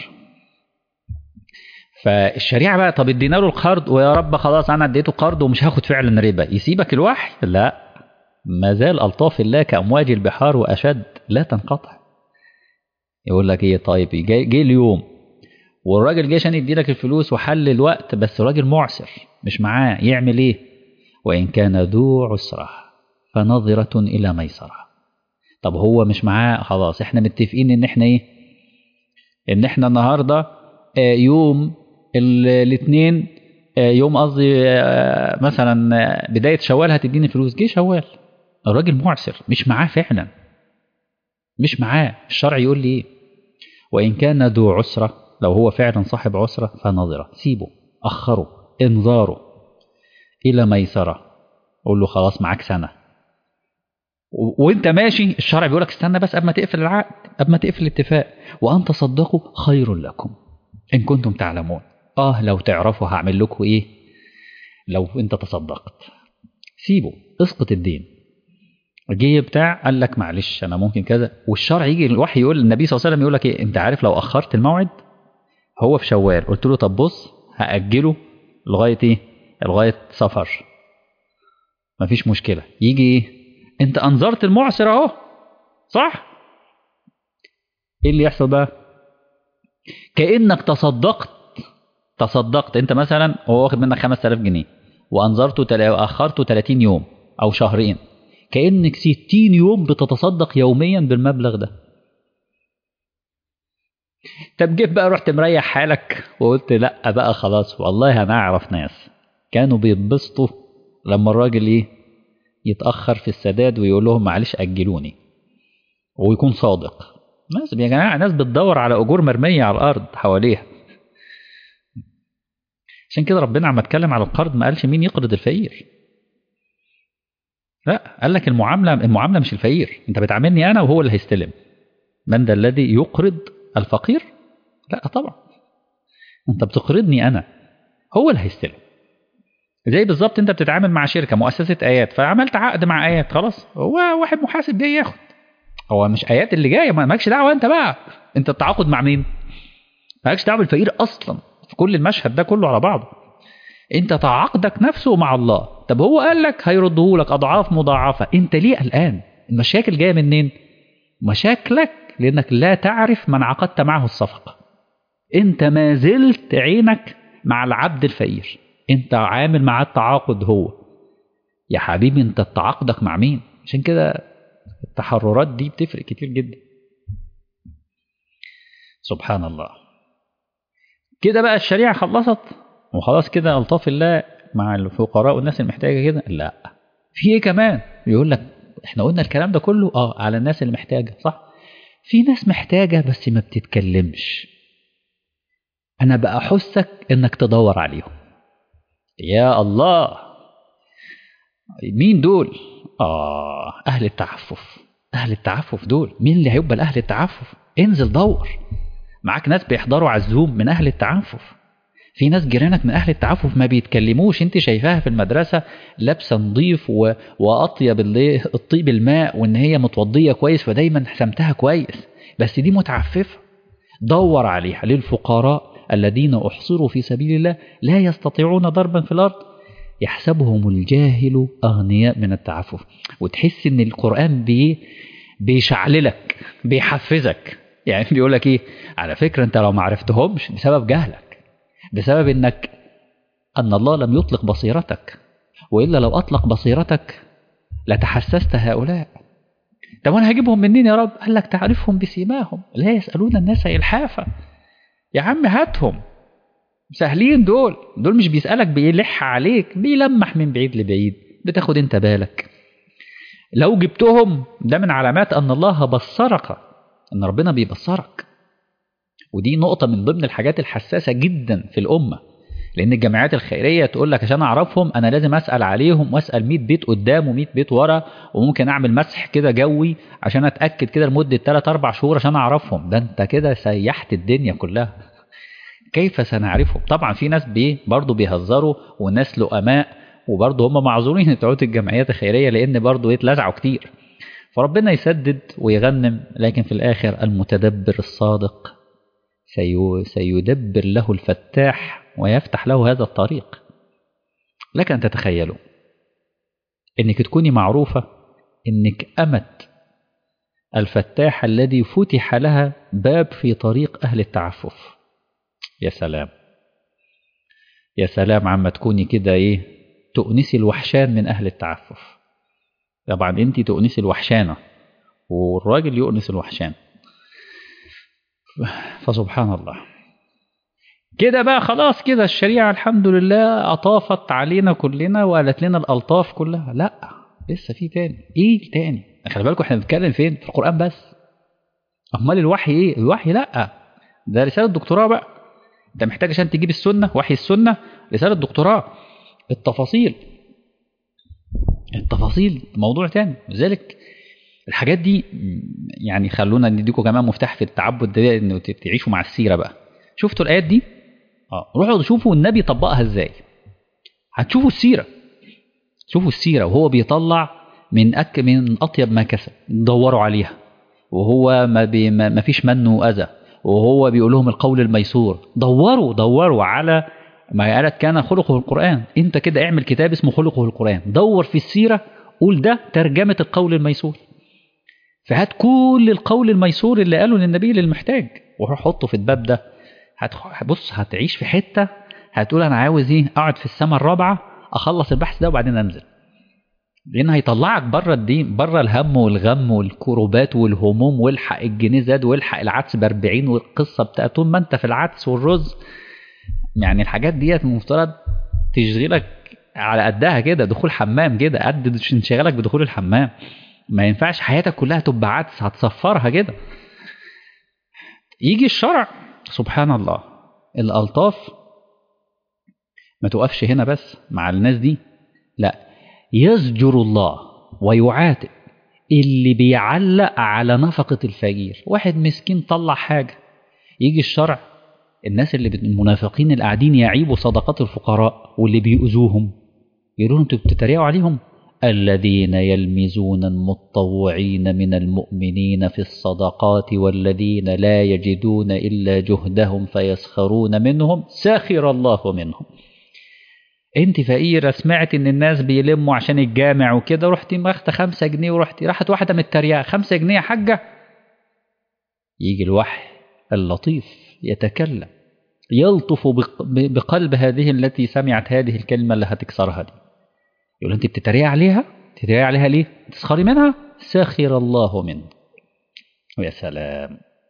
فالشريعه بقى طب ادينا له القرض ويا رب خلاص انا اديته قرض ومش هاخد فعلا ربا، يسيبك الوحي؟ لا، ما زال الطاف الله كامواج البحار واشد لا تنقطع. يقول لك ايه طيب جه جه اليوم والراجل جه عشان يدي لك الفلوس وحل الوقت، بس راجل معسر مش معاه، يعمل ايه؟ وان كان ذو عسره فنظره الى ميسره. طب هو مش معاه، خلاص احنا متفقين ان احنا ايه، ان احنا النهارده آه، يوم الاثنين، يوم قصدي آه، مثلا آه، بدايه شوال هتديني فلوس. جه شوال الراجل معسر مش معاه فعلا، مش معاه، الشرع يقول لي ايه؟ وان كان ذو عسره، لو هو فعلا صاحب عسره فنظره، سيبه، اخره، انظاره الى ميسره، قول له خلاص معاك سنه و- وانت ماشي. الشرع بيقول لك استنى بس قبل ما تقفل العقد، قبل ما تقفل الاتفاق، وان تصدقوا خير لكم ان كنتم تعلمون. اه لو تعرفوا هعمل لكم ايه لو انت تصدقت. سيبه، اسقط الدين. جه بتاع قال لك معلش انا ممكن كذا، والشرع يجي الوحي يقول النبي صلى الله عليه وسلم يقول لك ايه، انت عارف لو اخرت الموعد، هو في شوال قلت له طب بص هاجله لغايه ايه لغايه سفر، مفيش مشكله، يجي ايه انت انظرت المعسر اهو، صح؟ ايه اللي يحصل بقى؟ كانك تصدقت. تصدقت انت مثلا، هو واخد منك خمسة آلاف جنيه وانظرته تلا... اخرته ثلاثين يوم او شهرين، كانك ستين يوم بتتصدق يوميا بالمبلغ ده. طب جيت بقى رحت مريح حالك وقلت لا بقى خلاص، والله انا اعرف ناس كانوا بيتبسطوا لما الراجل ايه يتاخر في السداد ويقول لهم معلش اجلوني، ويكون صادق. ناس يا جماعه، ناس بتدور على اجور مرميه على الارض حواليها. عشان كده ربنا عم اتكلم على القرض ما قالش مين يقرض الفقير، لا قال لك المعامله المعامله مش الفقير، انت بتعاملني انا وهو اللي هيستلم. من ذا الذي يقرض الفقير؟ لا طبعا، انت بتقرضني انا، هو اللي هيستلم. زي بالظبط انت بتتعامل مع شركه مؤسسه ايات، فعملت عقد مع ايات، خلاص هو واحد محاسب جاي ياخد، هو مش ايات اللي جايه، ما مالكش دعوه انت بقى، انت التعاقد مع مين؟ مالكش دعوه بالفقير اصلا في كل المشهد ده كله على بعضه، انت تعاقدك نفسه مع الله. طب هو قال لك هيرده لك اضعاف مضاعفه، انت ليه قلقان؟ المشاكل جايه منين؟ مشاكلك لانك لا تعرف من عقدت معه الصفقه. انت ما زلت عينك مع العبد الفقير، انت عامل معاه التعاقد هو. يا حبيبي انت تعاقدك مع مين؟ عشان كده التحررات دي بتفرق كتير جدا. سبحان الله. كده بقى الشريعة خلصت وخلاص كده ألطاف الله مع الفقراء والناس المحتاجة كده؟ لا، في ايه كمان؟ يقول لك احنا قلنا الكلام ده كله اه على الناس اللي محتاجة، صح؟ في ناس محتاجة بس ما بتتكلمش، انا بقى احثك انك تدور عليهم. يا الله، مين دول؟ اه اهل التعفف. اهل التعفف دول مين اللي هيبقى الاهل التعفف؟ انزل دور، معاك ناس بيحضروا على الزوم من اهل التعفف، في ناس جيرانك من اهل التعفف ما بيتكلموش، انت شايفاها في المدرسه لابسه نظيف و... واطيب اللي... الطيب الماء، وان هي متوضيه كويس فدايما سمتها كويس، بس دي متعففه. دور عليها، للفقراء الذين احصروا في سبيل الله لا يستطيعون ضربا في الارض يحسبهم الجاهل اغنياء من التعفف. وتحس ان القران بي... بيشعللك، بيحفزك، يعني بيقول لك ايه، على فكره انت لو ما عرفتهمش بسبب جهلك، بسبب انك ان الله لم يطلق بصيرتك، والا لو اطلق بصيرتك لتحسست هؤلاء. طب وانا هجيبهم منين يا رب؟ قال لك تعرفهم بسيماهم لا يسالون الناس الحافه. يا عم هاتهم، سهلين دول دول مش بيسألك بيلح عليك، بيلمح من بعيد لبعيد، بتاخد انت بالك. لو جبتهم ده من علامات أن الله بصرك، أن ربنا بيبصرك. ودي نقطة من ضمن الحاجات الحساسة جدا في الأمة، لأن الجمعيات الخيرية تقول لك عشان أعرفهم أنا لازم أسأل عليهم وأسأل مية بيت قدام ومية بيت ورا، وممكن أعمل مسح كده جوي عشان أتأكد كده لمدة ثلاثة أربعة شهور عشان أعرفهم. ده أنت كده سيحت الدنيا كلها. كيف سنعرفهم؟ طبعا في ناس بي برضه بيهزروا وناس لؤماء، وبرضه هم معذورين بتوع الجمعيات الخيرية لأن برضه يتلزعوا كتير. فربنا يسدد ويغنم، لكن في الآخر المتدبر الصادق سيدبر له الفتاح ويفتح له هذا الطريق. لك أن تتخيلوا أنك تكوني معروفة أنك أمت الفتاح الذي فتح لها باب في طريق أهل التعفف. يا سلام يا سلام عما تكوني كده إيه، تؤنسي الوحشان من أهل التعفف. طبعا أنت تؤنسي الوحشانة والراجل يؤنس الوحشان. فسبحان الله كده بقى خلاص كده الشريعة الحمد لله أطافت علينا كلنا وقالت لنا الألطاف كلها. لا لسه في تاني. إيه تاني؟ خلي بالكم احنا بنتكلم فين؟ في القرآن بس. أمال الوحي إيه؟ الوحي لا، ده رسالة دكتوراه بقى. أنت محتاج عشان تجيب السنة، وحي السنة، رسالة دكتوراه. التفاصيل التفاصيل موضوع تاني. لذلك الحاجات دي يعني خلونا نديكم كمان مفتاح في التعبد ده، إنه تعيشوا مع السيرة بقى. شفتوا الآيات دي؟ اه روحوا شوفوا النبي طبقها ازاي، هتشوفوا السيرة. شوفوا السيرة وهو بيطلع من أك من أطيب ما كسب، دوروا عليها، وهو ما, بي ما, ما فيش منه وأذى، وهو بيقول لهم القول الميسور. دوروا دوروا على ما قالت كان خلقه القرآن. انت كده اعمل كتاب اسمه خلقه القرآن، دور في السيرة، قول ده ترجمة القول الميسور، فهات كل القول الميسور اللي قاله للنبي للمحتاج وروح حطه في الباب ده. هتبص هتعيش في حتة هتقول أنا عاوز إيه، أقعد في السماء الرابعة أخلص البحث ده وبعدين أنزل. لأن هيطلعك بره الدين، بره الهم والغم والكروبات والهموم، والحق الجنيه زاد والحق العدس بأربعين والقصة بتاعت طول ما أنت في العدس والرز. يعني الحاجات ديت المفترض تشغلك على قدها كده، دخول حمام كده قد انشغالك بدخول الحمام. ما ينفعش حياتك كلها تبقى عدس، هتصفرها كده. يجي الشرع سبحان الله الألطاف ما توقفش هنا بس مع الناس دي، لا، يزجر الله ويعاتب اللي بيعلق على نفقة الفقير. واحد مسكين طلع حاجة، يجي الشرع الناس اللي المنافقين اللي قاعدين يعيبوا صدقات الفقراء واللي بيؤذوهم يقولون انتوا بتتريقوا عليهم. الذين يلمزون المتطوعين من المؤمنين في الصدقات والذين لا يجدون إلا جهدهم فيسخرون منهم سخر الله منهم. انت فقيرة سمعت ان الناس بيلموا عشان الجامع وكده، رحتي ماخده خمسة جنيه ورحتي راحت واحدة متريقة خمسة جنيه يا حاجة. يجي الوحي اللطيف يتكلم يلطف بقلب هذه التي سمعت هذه الكلمة اللي هتكسرها دي، يقول انت بتتريق عليها، تتريق عليها ليه؟ تسخري منها؟ سخر الله منه. ويا سلام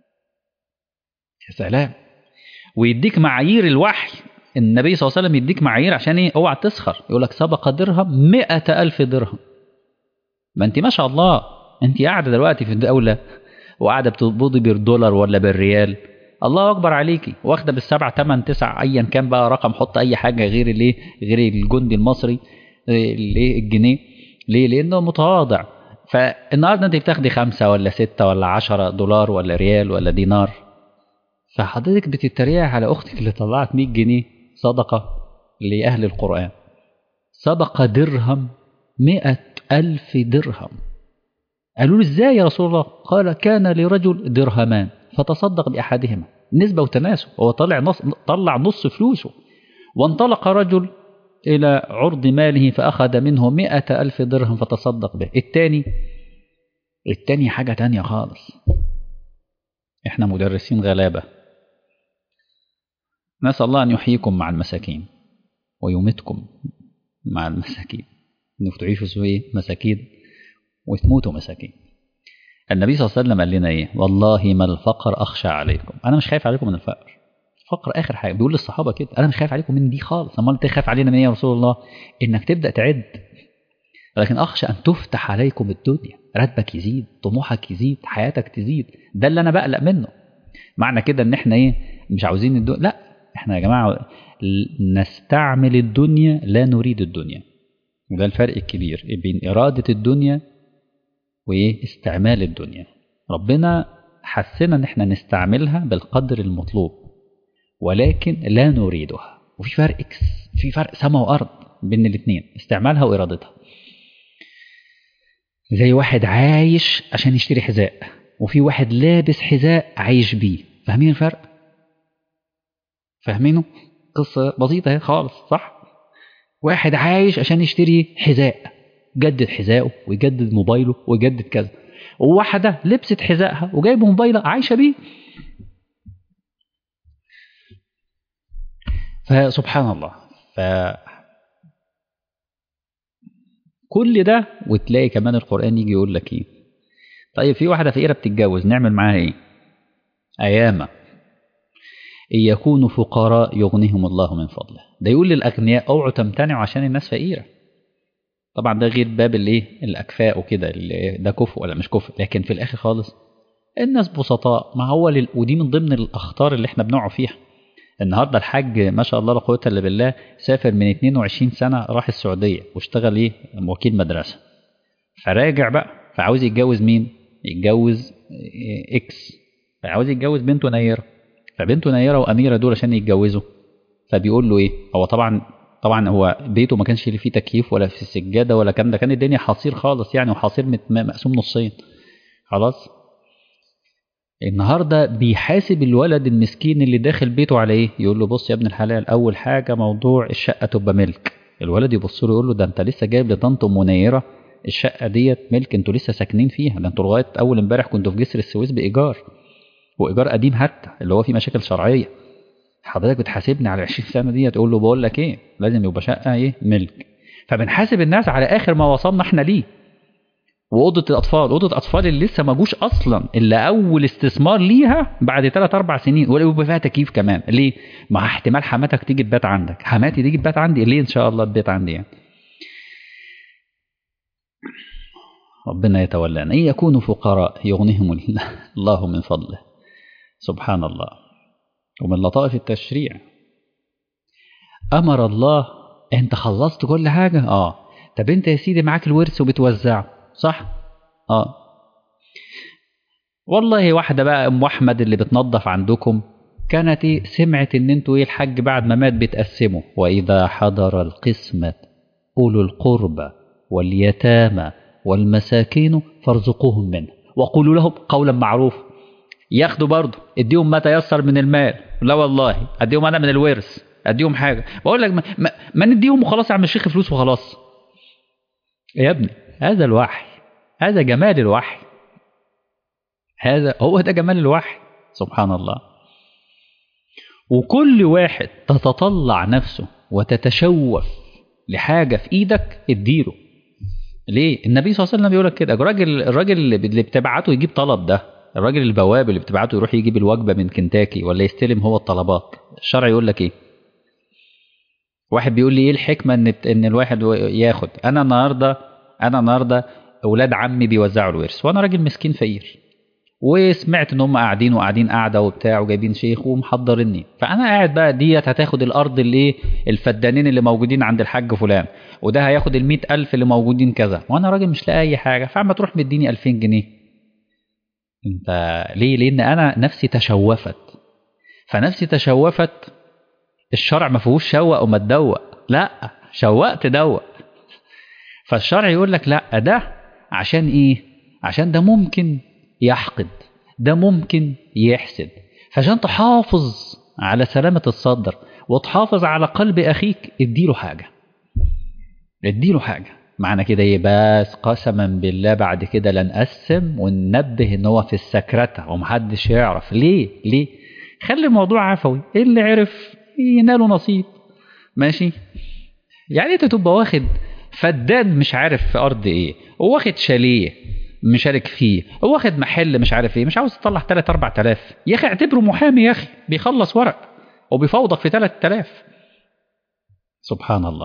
يا سلام. ويديك معايير الوحي، النبي صلى الله عليه وسلم يديك معايير عشان ايه؟ اوعى تسخر. يقول لك سبق درهم مئة ألف درهم. ما انت ما شاء الله انت قاعده دلوقتي في الدوله وقاعده بتقبضي بالدولار ولا بالريال، الله اكبر عليكي، واخده بالسبع ثمان تسع ايا كان بقى رقم، حط اي حاجه غير الايه، غير الجندي المصري الايه الجنيه. ليه؟ لانه متواضع. فالنهارده انت بتاخدي خمسة ولا ستة ولا عشرة دولار ولا ريال ولا دينار، فحضرتك بتتريق على اختك اللي طلعت مية جنيه صدقه لاهل القران. سبق درهم مئة ألف درهم. قالوا له ازاي يا رسول الله؟ قال كان لرجل درهمان فتصدق بأحدهما، نسبة وتناسب، هو طلع نص طلع نص فلوسه. وانطلق رجل إلى عرض ماله فأخذ منه مئة ألف درهم فتصدق به. التاني التاني حاجة تانية خالص. احنا مدرسين غلابة، نسأل الله أن يحييكم مع المساكين ويمتكم مع المساكين، انكم تعيشوا سوي مساكين وتموتوا مساكين. النبي صلى الله عليه وسلم قال لنا ايه؟ والله ما الفقر اخشى عليكم، انا مش خايف عليكم من الفقر. الفقر آخر حاجة. بيقول للصحابة كده أنا مش خايف عليكم من دي خالص. أمال أنت خايف علينا من إيه يا رسول الله؟ إنك تبدأ تعد، لكن أخشى أن تفتح عليكم الدنيا، راتبك يزيد، طموحك يزيد، حياتك تزيد. ده اللي أنا بقلق منه. معنى كده إن إحنا إيه مش عاوزين الدنيا؟ لا، إحنا يا جماعة نستعمل الدنيا لا نريد الدنيا. وده الفرق الكبير بين إرادة الدنيا واستعمال الدنيا. ربنا حسنا ان احنا نستعملها بالقدر المطلوب ولكن لا نريدها. وفي فرق في فرق سماء وارض بين الاثنين، استعمالها وارادتها. زي واحد عايش عشان يشتري حذاء، وفي واحد لابس حذاء عايش بيه. فاهمين الفرق؟ فاهمينه؟ قصة بسيطة خالص، صح؟ واحد عايش عشان يشتري حذاء، جدد حذائه ويجدد موبايله ويجدد كذا، وواحدة لبست حذائها وجايبه موبايلها عايشة بيه. فسبحان الله. ف كل ده وتلاقي كمان القرآن يجي يقول لك ايه؟ طيب في واحدة فقيرة بتتجوز، نعمل معاها ايه؟ أياما إن يكونوا فقراء يغنيهم الله من فضله. ده يقول للأغنياء اوعوا تمتنعوا عشان الناس فقيرة. طبعا ده غير باب الايه الأكفاء وكده، ده كفء ولا مش كفء، لكن في الآخر خالص الناس بسطاء. ما هو لل... ودي من ضمن الأخطار اللي احنا بنقع فيها. النهارده الحاج ما شاء الله لا قوة إلا بالله سافر من اتنين وعشرين سنة، راح السعودية واشتغل ايه وكيل مدرسة، فراجع بقى فعاوز يتجوز مين؟ يتجوز اكس، فعاوز يتجوز بنته نيرة. فبنته نيرة وأميرة دول عشان يتجوزوا، فبيقول له ايه؟ هو طبعا طبعا هو بيته ما كانش فيه تكييف ولا في السجادة ولا كان ده، كان الدنيا حصير خالص يعني، وحصير مقسوم نصين خلاص. النهارده بيحاسب الولد المسكين اللي داخل بيته على ايه؟ يقول له بص يا ابن الحلال، اول حاجه موضوع الشقه تبقى ملك. الولد يبص له يقول له ده انت لسه جايب لطنط منيره الشقه ديت ملك، انتوا لسه ساكنين فيها، ده انتوا لغايه اول امبارح كنتوا في جسر السويس بايجار، وايجار قديم حتى اللي هو فيه مشاكل شرعيه. حضرتك بتحاسبني على عشرين سنه دي، تقول له بقول لك ايه لازم يبقى شقه ايه ملك. فبنحاسب الناس على اخر ما وصلنا احنا ليه. واوضه الاطفال، اوضه الاطفال اللي لسه ما جوش اصلا الا اول استثمار ليها بعد ثلاث اربع سنين، ولا يبقى فيها تكييف كمان. ليه؟ مع احتمال حماتك تيجي تبات عندك، حماتي تيجي تبات عندي، ليه ان شاء الله تبات عندي يعني. ربنا يتولانا. ان يكونوا فقراء يغنيهم الله من فضله. سبحان الله. ومن لطائف التشريع امر الله، انت خلصت كل حاجه؟ اه. طب انت يا سيدي معاك الورث وبتوزعه، صح؟ اه. والله واحدة بقى ام احمد اللي بتنظف عندكم كانت ايه سمعت ان انتوا ايه الحاج بعد ما مات بتقسموا، واذا حضر القسمة اولو القربى واليتامى والمساكين فارزقوهم منه وقولوا لهم قولا معروفا. ياخدوا برضه، اديهم ما تيسر من المال. لا والله اديهم انا من الورث، اديهم حاجة. بقول لك ما, ما, ما نديهم وخلاص يا عم الشيخ فلوس وخلاص. يا ابني هذا الوحي، هذا جمال الوحي، هذا هو ده جمال الوحي. سبحان الله. وكل واحد تتطلع نفسه وتتشوف لحاجة في ايدك اديله. ليه؟ النبي صلى الله عليه وسلم بيقول لك كده. الراجل الراجل اللي بتبعته يجيب طلب، ده الراجل البواب اللي بتبعته يروح يجيب الوجبة من كنتاكي ولا يستلم هو الطلبات، الشرع يقول لك ايه؟ واحد بيقول لي ايه الحكمة ان ان الواحد ياخد. انا النهارده انا النهارده اولاد عمي بيوزعوا الورث وانا راجل مسكين فقير، وسمعت ان هم قاعدين وقاعدين قاعده وبتاع وجايبين شيخ ومحضرني، فانا قاعد بقى ديت هتاخد الارض اللي الفدانين اللي موجودين عند الحاج فلان، وده هياخد المئة ألف اللي موجودين كذا، وانا راجل مش لاقي اي حاجه، فعما تروح مديني ألفين جنيه. انت ليه؟ لان انا نفسي تشوفت. فنفسي تشوفت، الشرع ما فيهوش شوق وما تدوق، لا شوقت دوق. فالشرع يقول لك لا، ده عشان ايه؟ عشان ده ممكن يحقد، ده ممكن يحسد، فعشان تحافظ على سلامة الصدر وتحافظ على قلب أخيك اديله حاجة، اديله حاجة. معنى كده ايه؟ بس قسما بالله بعد كده لن أقسم وننبه ان هو في السكرتة ومحدش يعرف. ليه؟ ليه؟ خلي الموضوع عفوي، اللي عرف يناله نصيب. ماشي؟ يعني انت تبقى واخد فدان مش عارف في أرض ايه، وواخد شاليه مشارك فيه، واخد محل مش عارف ايه، مش عاوز تطلع ثلاثة أربعة آلاف، يا اخي اعتبره محامي يا اخي بيخلص ورق. وبيفوضك في ثلاثة آلاف. سبحان الله.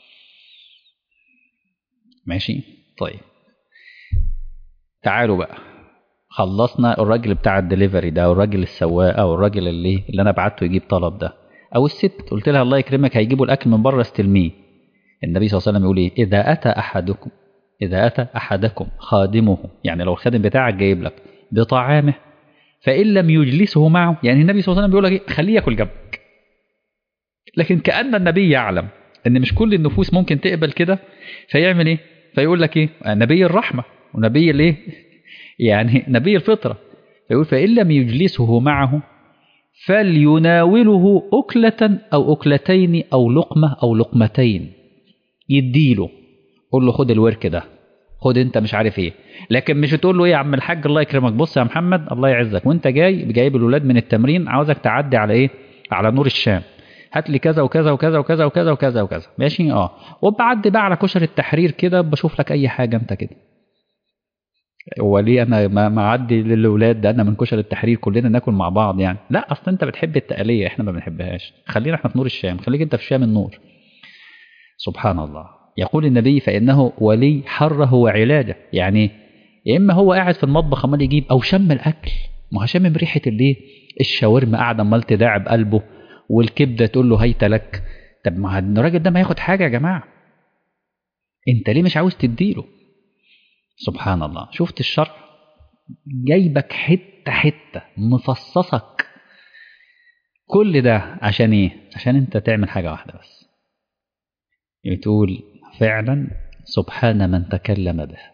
ماشي طيب، تعالوا بقى، خلصنا الراجل بتاع الدليفري ده، او الراجل السواق، او الراجل اللي اللي انا بعته يجيب طلب ده، او الست قلت لها الله يكرمك هيجيبوا الاكل من بره استلميه. النبي صلى الله عليه وسلم يقول ايه؟ اذا اتى احدكم اذا اتى احدكم خادمه، يعني لو الخادم بتاعك جايب لك بطعامه فان لم يجلسه معه، يعني النبي صلى الله عليه وسلم بيقول لك ايه؟ خليه ياكل جنبك. لكن كأن النبي يعلم ان مش كل النفوس ممكن تقبل كده، فيعمل ايه؟ فيقول لك ايه؟ نبي الرحمه ونبي الايه؟ يعني نبي الفطره. فيقول فإن لم يجلسه معه فليناوله أكلة أو أكلتين أو لقمة أو لقمتين، يديله، قول له خد الورك ده، خد انت مش عارف ايه. لكن مش تقول له ايه يا عم الحاج الله يكرمك، بص يا محمد الله يعزك، وانت جاي جايب الولاد من التمرين عاوزك تعدي على ايه؟ على نور الشام، هات لي كذا وكذا وكذا وكذا وكذا وكذا وكذا، ماشي اه، وبعدي بقى على كشر التحرير كده بشوف لك اي حاجه انت كده. هو ليه انا ما معدي للاولاد ده؟ انا من كشر التحرير كلنا ناكل مع بعض يعني؟ لا، اصل انت بتحب التقليه، احنا ما بنحبهاش، خلينا احنا في نور الشام، خليك انت في شام النور. سبحان الله. يقول النبي فانه ولي حره وعلاجه، يعني يا اما هو قاعد في المطبخ عمال يجيب، او شم الاكل، ما هو شم ريحه الايه؟ الشاورما، قاعد عمال تداعب قلبه، والكبده تقول له هيت لك. طب ما الراجل ده ما ياخد حاجه يا جماعه، انت ليه مش عاوز تديله؟ سبحان الله. شفت الشرع جايبك حته حته مفصصك، كل ده عشان ايه؟ عشان انت تعمل حاجه واحده بس، تقول فعلا سبحان من تكلم به،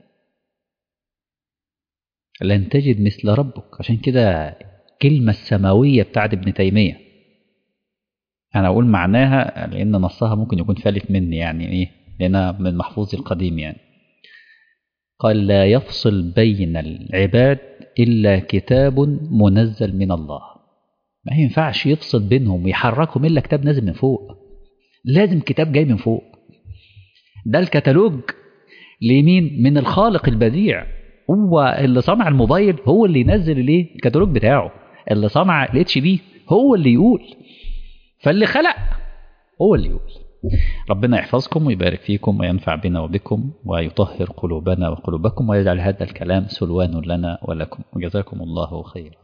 لن تجد مثل ربك. عشان كده كلمة السماوية بتاعت ابن تيمية، أنا أقول معناها لأن نصها ممكن يكون فالت مني، يعني إيه؟ لأنها من محفوظي القديم يعني. قال لا يفصل بين العباد إلا كتاب منزل من الله. ما ينفعش يفصل بينهم ويحركهم إلا كتاب نازل من فوق، لازم كتاب جاي من فوق. ده الكتالوج لمين؟ من الخالق البديع، هو اللي صنع الموبايل هو اللي ينزل الايه؟ الكتالوج بتاعه. اللي صنع الاتش بي هو اللي يقول، فاللي خلق هو اللي يقول. ربنا يحفظكم ويبارك فيكم وينفع بنا وبكم ويطهر قلوبنا وقلوبكم ويجعل هذا الكلام سلوان لنا ولكم، وجزاكم الله خيرا.